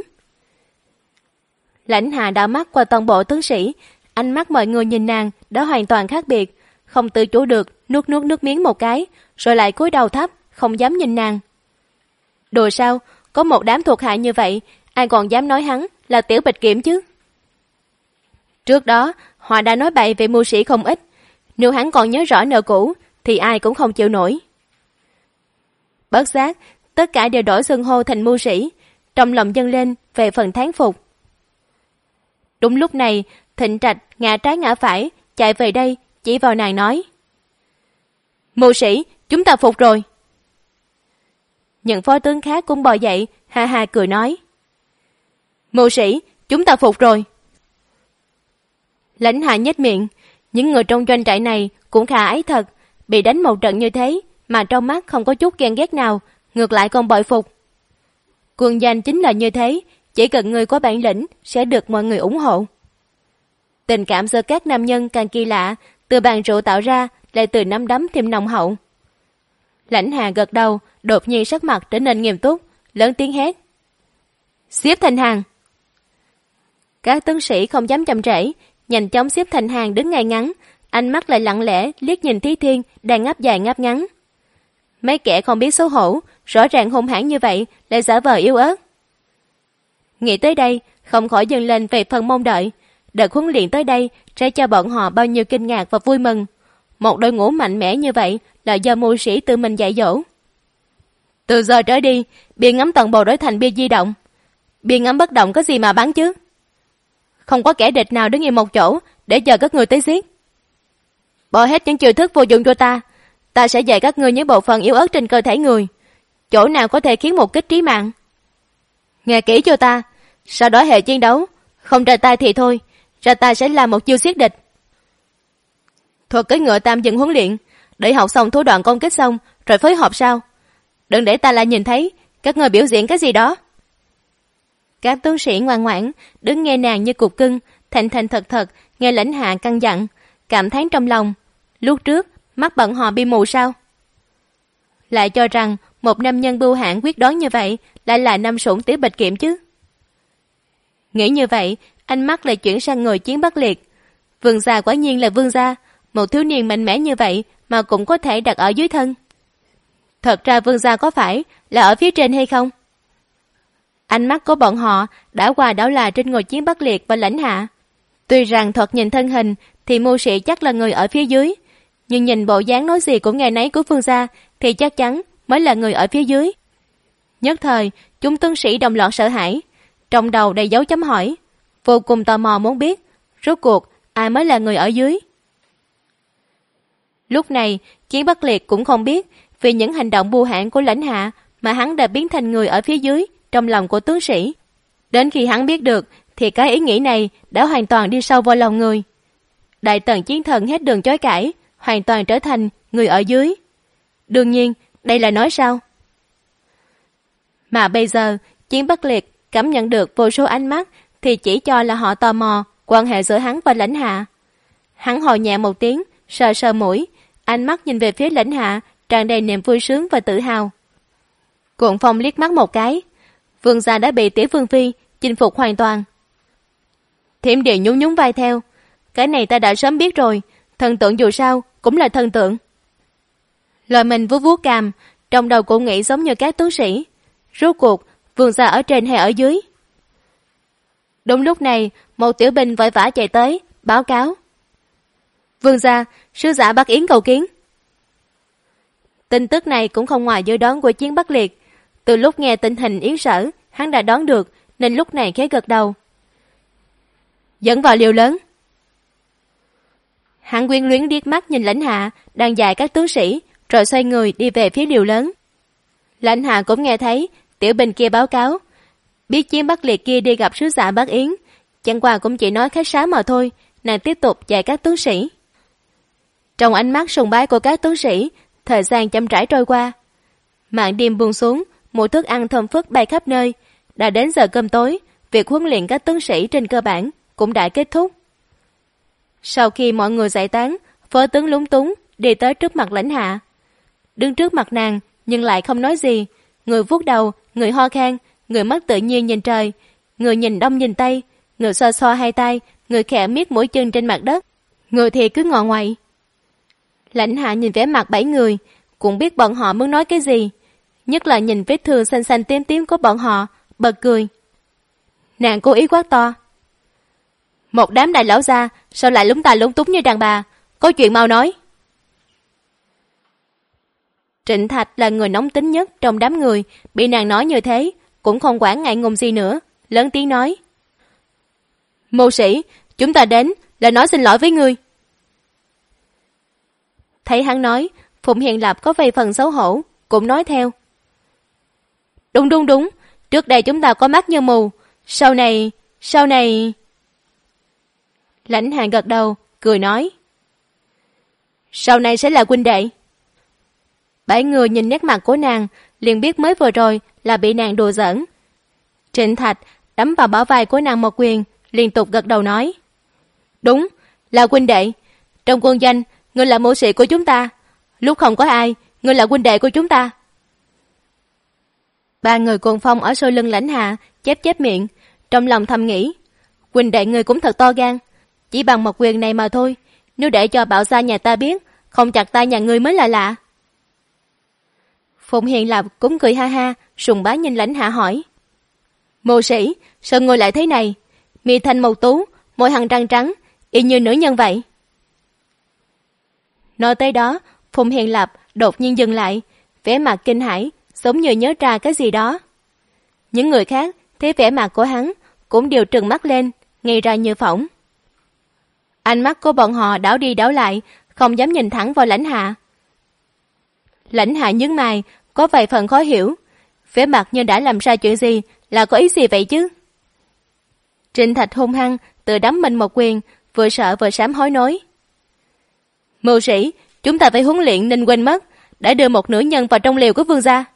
Lãnh Hà đảo mắt qua toàn bộ tướng sĩ, ánh mắt mọi người nhìn nàng đã hoàn toàn khác biệt, không tự chủ được nuốt nước miếng một cái, rồi lại cúi đầu thấp, không dám nhìn nàng. Đùa sao, có một đám thuộc hạ như vậy, ai còn dám nói hắn là tiểu bạch kiểm chứ? Trước đó, họ đã nói bậy về mưu sĩ không ít, nếu hắn còn nhớ rõ nợ cũ, thì ai cũng không chịu nổi. Bất giác, tất cả đều đổi xưng hô thành mưu sĩ, trong lòng dâng lên về phần thán phục. Đúng lúc này, Thịnh Trạch ngã trái ngã phải, chạy về đây, chỉ vào nàng nói: Mưu sĩ, chúng ta phục rồi. Những phó tướng khác cũng bò dậy, ha ha cười nói: Mưu sĩ, chúng ta phục rồi. Lãnh Hạ nhếch miệng, những người trong doanh trại này cũng khá ấy thật, bị đánh một trận như thế mà trong mắt không có chút ghen ghét nào, ngược lại còn bội phục. Quân danh chính là như thế, chỉ cần người có bản lĩnh sẽ được mọi người ủng hộ. Tình cảm giữa các nam nhân càng kỳ lạ, từ bàn rượu tạo ra, lại từ nắm đấm thêm nồng hậu. Lãnh Hà gật đầu, đột nhiên sắc mặt trở nên nghiêm túc, lớn tiếng hét: Xếp thành hàng. Các tướng sĩ không dám chậm trễ, nhanh chóng xếp thành hàng đứng ngay ngắn, ánh mắt lại lặng lẽ liếc nhìn Thí Thiên đang ngáp dài ngáp ngắn. Mấy kẻ không biết xấu hổ, rõ ràng hung hãn như vậy lại giả vờ yếu ớt. Nghĩ tới đây, không khỏi dâng lên về phần mong đợi. Đợt huấn luyện tới đây sẽ cho bọn họ bao nhiêu kinh ngạc và vui mừng. Một đội ngũ mạnh mẽ như vậy là do mưu sĩ tự mình dạy dỗ. Từ giờ trở đi, bia ngắm toàn bộ đổi thành bia di động. Bia ngắm bất động có gì mà bắn chứ? Không có kẻ địch nào đứng yên một chỗ để chờ các người tới giết. Bỏ hết những chiêu thức vô dụng cho ta. Ta sẽ dạy các ngươi những bộ phận yếu ớt trên cơ thể người. Chỗ nào có thể khiến một kích trí mạng. Nghe kỹ cho ta. Sau đó hệ chiến đấu, không ra tay thì thôi, ra tay sẽ làm một chiêu giết địch. Thuật cưỡi ngựa tam dừng huấn luyện, để học xong thủ đoạn công kích xong rồi phối hợp sau. Đừng để ta lại nhìn thấy các ngươi biểu diễn cái gì đó. Các tướng sĩ ngoan ngoãn đứng nghe nàng như cục cưng, thành thật nghe Lãnh Hạ căn dặn, cảm thán trong lòng. Lúc trước mắt bọn họ bị mù sao? Lại cho rằng một nam nhân bưu hãn quyết đoán như vậy lại là nam sủng tiểu bạch kiểm chứ? Nghĩ như vậy, ánh mắt lại chuyển sang người Chiến Bắc Liệt. Vương gia quả nhiên là vương gia, một thiếu niên mạnh mẽ như vậy mà cũng có thể đặt ở dưới thân. Thật ra vương gia có phải là ở phía trên hay không? Ánh mắt của bọn họ đã qua đảo là trên người Chiến Bắc Liệt và Lãnh Hạ. Tuy rằng thoạt nhìn thân hình thì mưu sĩ chắc là người ở phía dưới, nhưng nhìn bộ dáng nói gì cũng nghe nấy của vương gia thì chắc chắn mới là người ở phía dưới. Nhất thời, chúng tướng sĩ đồng loạt sợ hãi, trong đầu đầy dấu chấm hỏi, vô cùng tò mò muốn biết rốt cuộc ai mới là người ở dưới. Lúc này, Chiến Bắc Liệt cũng không biết vì những hành động bưu hãn của Lãnh Hạ mà hắn đã biến thành người ở phía dưới trong lòng của tướng sĩ. Đến khi hắn biết được thì cái ý nghĩ này đã hoàn toàn đi sâu vào lòng người. Đại tần chiến thần hết đường chối cãi, hoàn toàn trở thành người ở dưới. Đương nhiên, đây là nói sao? Mà bây giờ, Chiến Bắc Liệt cảm nhận được vô số ánh mắt thì chỉ cho là họ tò mò quan hệ giữa hắn và Lãnh Hạ. Hắn hò nhẹ một tiếng, sờ sờ mũi, ánh mắt nhìn về phía Lãnh Hạ, tràn đầy niềm vui sướng và tự hào. Cuộn Phong liếc mắt một cái, Vương gia đã bị Tiểu Vương phi chinh phục hoàn toàn. Thiểm Điện nhún nhún vai theo, cái này ta đã sớm biết rồi, thần tượng dù sao cũng là thần tượng. Lời mình vuốt vuốt cằm, trong đầu cũng nghĩ giống như các tướng sĩ. Rốt cuộc, Vương gia ở trên hay ở dưới? Đúng lúc này, một tiểu binh vội vã chạy tới, báo cáo. Vương gia, sứ giả Bắc Yến cầu kiến. Tin tức này cũng không ngoài dự đoán của Chiến Bắc Liệt. Từ lúc nghe tình hình Yến Sở, hắn đã đoán được, nên lúc này khẽ gật đầu. Dẫn vào liều lớn. Hắn quyến luyến điếc mắt nhìn Lãnh Hạ đang dạy các tướng sĩ, rồi xoay người đi về phía liều lớn. Lãnh Hạ cũng nghe thấy tiểu binh kia báo cáo, biết Chiến Bắc Liệt kia đi gặp sứ giả Bắc Yến, chẳng qua cũng chỉ nói khách sáo mà thôi, nàng tiếp tục dạy các tướng sĩ. Trong ánh mắt sùng bái của các tướng sĩ, thời gian chậm rãi trôi qua. Màn đêm buông xuống, mùi thức ăn thơm phức bay khắp nơi. Đã đến giờ cơm tối, việc huấn luyện các tướng sĩ trên cơ bản cũng đã kết thúc. Sau khi mọi người giải tán, phó tướng lúng túng đi tới trước mặt Lãnh Hạ. Đứng trước mặt nàng nhưng lại không nói gì, người vuốt đầu, người ho khan, người mất tự nhiên nhìn trời, người nhìn đông nhìn tây, người xoa xoa hai tay, người khẽ miết mũi chân trên mặt đất, người thì cứ ngọ ngoại. Lãnh Hạ nhìn vẻ mặt 7 người, cũng biết bọn họ muốn nói cái gì, nhất là nhìn vết thương xanh xanh tím tím của bọn họ, bật cười. Nàng cố ý quát to. Một đám đại lão gia, sao lại lúng ta lúng túng như đàn bà, có chuyện mau nói. Trịnh Thạch là người nóng tính nhất trong đám người, bị nàng nói như thế, cũng không quản ngại ngùng gì nữa, lớn tiếng nói. Mưu sĩ, chúng ta đến là nói xin lỗi với ngươi. Thấy hắn nói, Phụng Hiền Lập có vài phần xấu hổ, cũng nói theo. Đúng, trước đây chúng ta có mắt như mù, sau này... Lãnh Hạ gật đầu, cười nói. Sau này sẽ là huynh đệ. 7 người nhìn nét mặt của nàng, liền biết mới vừa rồi là bị nàng đùa giỡn. Trịnh Thạch đấm vào bả vai của nàng một quyền, liên tục gật đầu nói. Đúng, là huynh đệ. Trong quân danh, ngươi là mưu sĩ của chúng ta. Lúc không có ai, ngươi là huynh đệ của chúng ta. 3 người Cuồng Phong ở sau lưng Lãnh Hạ, chép miệng, trong lòng thầm nghĩ. Huynh đệ ngươi cũng thật to gan. Chỉ bằng một quyền này mà thôi, nếu để cho Bảo gia nhà ta biết, không chặt tay nhà ngươi mới là lạ. Phụng Hiền Lập cũng cười ha ha, sùng bá nhìn Lãnh Hạ hỏi. Mưu sĩ, sao ngươi lại thế này? Mi thanh màu tú, môi hằn răng trắng, y như nữ nhân vậy. Nói tới đó, Phụng Hiền Lập đột nhiên dừng lại, vẻ mặt kinh hãi, giống như nhớ ra cái gì đó. Những người khác thấy vẻ mặt của hắn cũng đều trừng mắt lên, ngây ra như phỏng. Ánh mắt của bọn họ đảo đi đảo lại, không dám nhìn thẳng vào Lãnh Hạ. Lãnh Hạ nhướng mày, có vài phần khó hiểu, vẻ mặt như đã làm sai chuyện gì, là có ý gì vậy chứ? Trịnh Thạch hung hăng tự đấm mình một quyền, vừa sợ vừa sám hối nói. Mưu sĩ, chúng ta phải huấn luyện nên quên mất, đã đưa một nữ nhân vào trong liều của vương gia.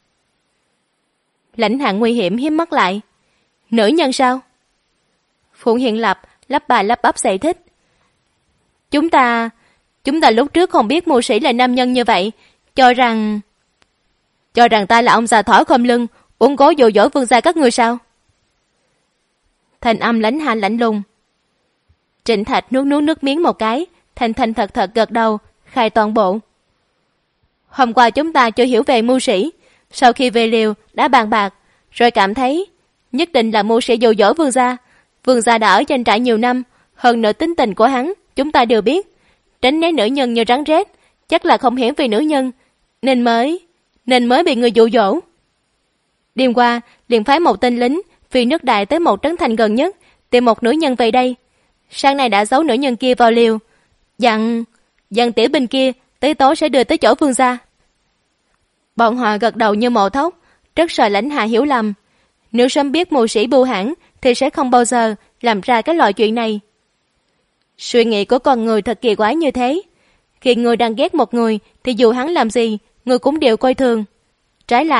Lãnh Hạ nguy hiểm hiếp mắt lại. Nữ nhân sao? Phụng Hiền Lập lắp bà lắp bắp giải thích. Chúng ta lúc trước không biết mưu sĩ là nam nhân như vậy, cho rằng ta là ông già thỏ khom lưng, uống cố dụ dỗ vương gia các ngươi sao? Thành âm Lãnh Hạ lạnh lùng. Trịnh Thạch nuốt nước miếng một cái, thành thật gật đầu, khai toàn bộ. Hôm qua chúng ta chưa hiểu về mưu sĩ, sau khi về liều đã bàn bạc, rồi cảm thấy nhất định là mưu sĩ dụ dỗ vương gia. Vương gia đã ở trên trại nhiều năm, hơn nữa tính tình của hắn chúng ta đều biết, tránh né nữ nhân như rắn rết, chắc là không hiểu về nữ nhân, nên mới bị người dụ dỗ. Đêm qua liền phái một tên lính vì nước đại tới một trấn thành gần nhất tìm một nữ nhân về đây. Sáng nay đã giấu nữ nhân kia vào liều, dặn tiểu binh kia tới tối sẽ đưa tới chỗ vương gia. Bọn họ gật đầu như mộ thóc, rất sợ Lãnh Hạ hiểu lầm. Nếu sớm biết mưu sĩ bưu hãn thì sẽ không bao giờ làm ra cái loại chuyện này. Suy nghĩ của con người thật kỳ quái như thế. Khi người đang ghét một người thì dù hắn làm gì, người cũng đều coi thường. Trái lại,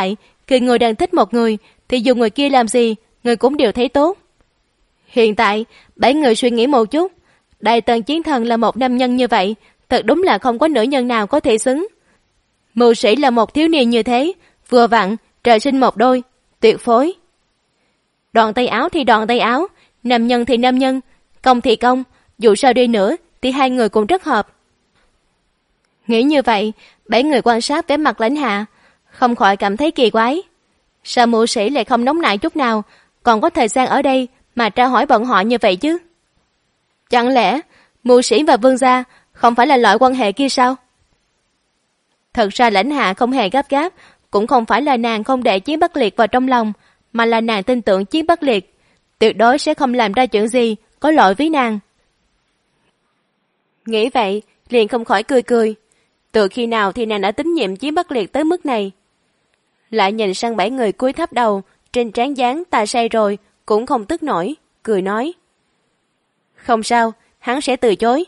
Khi người đang thích một người, thì dù người kia làm gì, người cũng đều thấy tốt. Hiện tại, 7 người suy nghĩ một chút. Đại Tần Chiến Thần là một nam nhân như vậy, thật đúng là không có nữ nhân nào có thể xứng. Mưu Sĩ là một thiếu niên như thế, vừa vặn, trời sinh một đôi, tuyệt phối. Đoạn tay áo thì đoạn tay áo, nam nhân thì nam nhân, công thì công, dù sao đi nữa thì hai người cũng rất hợp. Nghĩ như vậy, 7 người quan sát vẻ mặt Lãnh Hạ, không khỏi cảm thấy kỳ quái. Sao Mưu Sĩ lại không nóng nảy chút nào, còn có thời gian ở đây mà tra hỏi bọn họ như vậy chứ? Chẳng lẽ Mưu Sĩ và Vương gia không phải là loại quan hệ kia sao? Thật ra Lãnh Hạ không hề gấp gáp, cũng không phải là nàng không để Chiến Bắc Liệt vào trong lòng, mà là nàng tin tưởng Chiến Bắc Liệt tuyệt đối sẽ không làm ra chuyện gì có lỗi với nàng. Nghĩ vậy, liền không khỏi cười cười. Từ khi nào thì nàng đã tín nhiệm Chiến Bắc Liệt tới mức này? Lại nhìn sang 7 người cúi thấp đầu, trên trán dáng ta say rồi, cũng không tức nổi, cười nói. Không sao, hắn sẽ từ chối.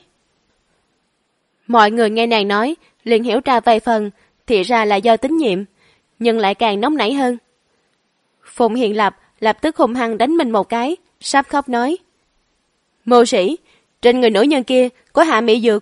Mọi người nghe nàng nói, liền hiểu ra vài phần, thì ra là do tín nhiệm, nhưng lại càng nóng nảy hơn. Phụng Hiền Lập lập tức hung hăng đánh mình một cái, sắp khóc nói. Mưu Sĩ, trên người nữ nhân kia có hạ mỹ dược.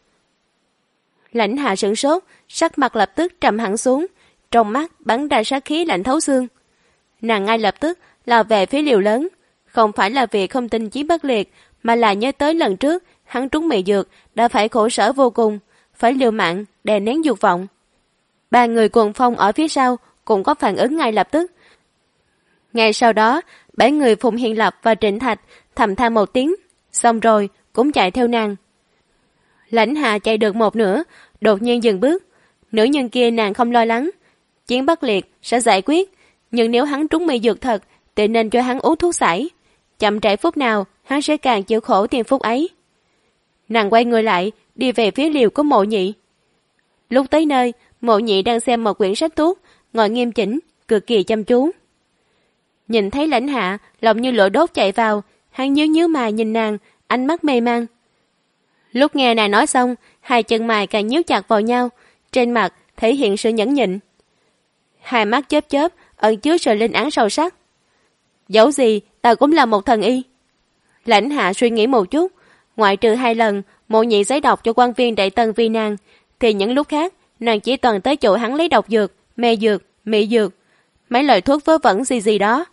Lãnh Hạ sửng sốt, sắc mặt lập tức trầm hẳn xuống, trong mắt bắn ra sát khí lạnh thấu xương. Nàng ngay lập tức lao về phía liều lớn, không phải là vì không tin Chiến Bắc Liệt, mà là nhớ tới lần trước hắn trúng mỹ dược đã phải khổ sở vô cùng, phải liều mạng đè nén dục vọng. 3 người Cuồng Phong ở phía sau cũng có phản ứng ngay lập tức. Ngay sau đó, 7 người Phụng Hiền Lập và Trịnh Thạch thầm than một tiếng, xong rồi cũng chạy theo nàng. Lãnh Hạ chạy được một nửa, đột nhiên dừng bước. Nữ nhân kia nàng không lo lắng, Chiến Bắc Liệt sẽ giải quyết, nhưng nếu hắn trúng mỹ dược thật thì nên cho hắn uống thuốc sải. Chậm trễ phút nào, hắn sẽ càng chịu khổ tiền phút ấy. Nàng quay người lại, đi về phía liều của Mộ Nhị. Lúc tới nơi, Mộ Nhị đang xem một quyển sách thuốc, ngồi nghiêm chỉnh, cực kỳ chăm chú. Nhìn thấy Lãnh Hạ, lòng như lửa đốt chạy vào, hắn nhíu mày nhìn nàng, ánh mắt mê man. Lúc nghe nàng nói xong, hai chân mày càng nhíu chặt vào nhau, trên mặt thể hiện sự nhẫn nhịn. Hai mắt chớp chớp, ẩn chứa sự linh án sâu sắc. Dẫu gì, ta cũng là một thần y. Lãnh Hạ suy nghĩ một chút, ngoại trừ 2 lần Mộ Nhị giấy độc cho quan viên Đại Tần vì nàng, thì những lúc khác nàng chỉ toàn tới chỗ hắn lấy độc dược, mê dược, mỹ dược, mấy loại thuốc vớ vẩn gì đó.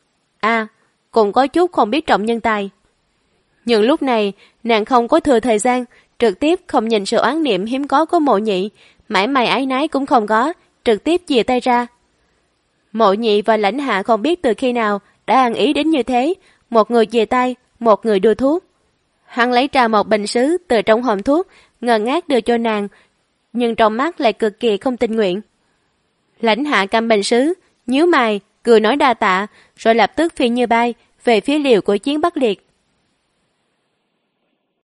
Cũng có chút không biết trọng nhân tài. Nhưng lúc này nàng không có thừa thời gian, trực tiếp không nhìn sự oán niệm hiếm có của Mộ Nhị, mãi mày ái nái cũng không có, trực tiếp chìa tay ra. Mộ Nhị và Lãnh Hạ không biết từ khi nào đã ăn ý đến như thế, một người chìa tay, một người đưa thuốc. Hắn lấy ra một bình sứ từ trong hòm thuốc, ngơ ngác đưa cho nàng, nhưng trong mắt lại cực kỳ không tình nguyện. Lãnh Hạ cầm bình sứ, nhíu mày, cười nói đa tạ, rồi lập tức phi như bay về phía liều của Chiến Bắc Liệt.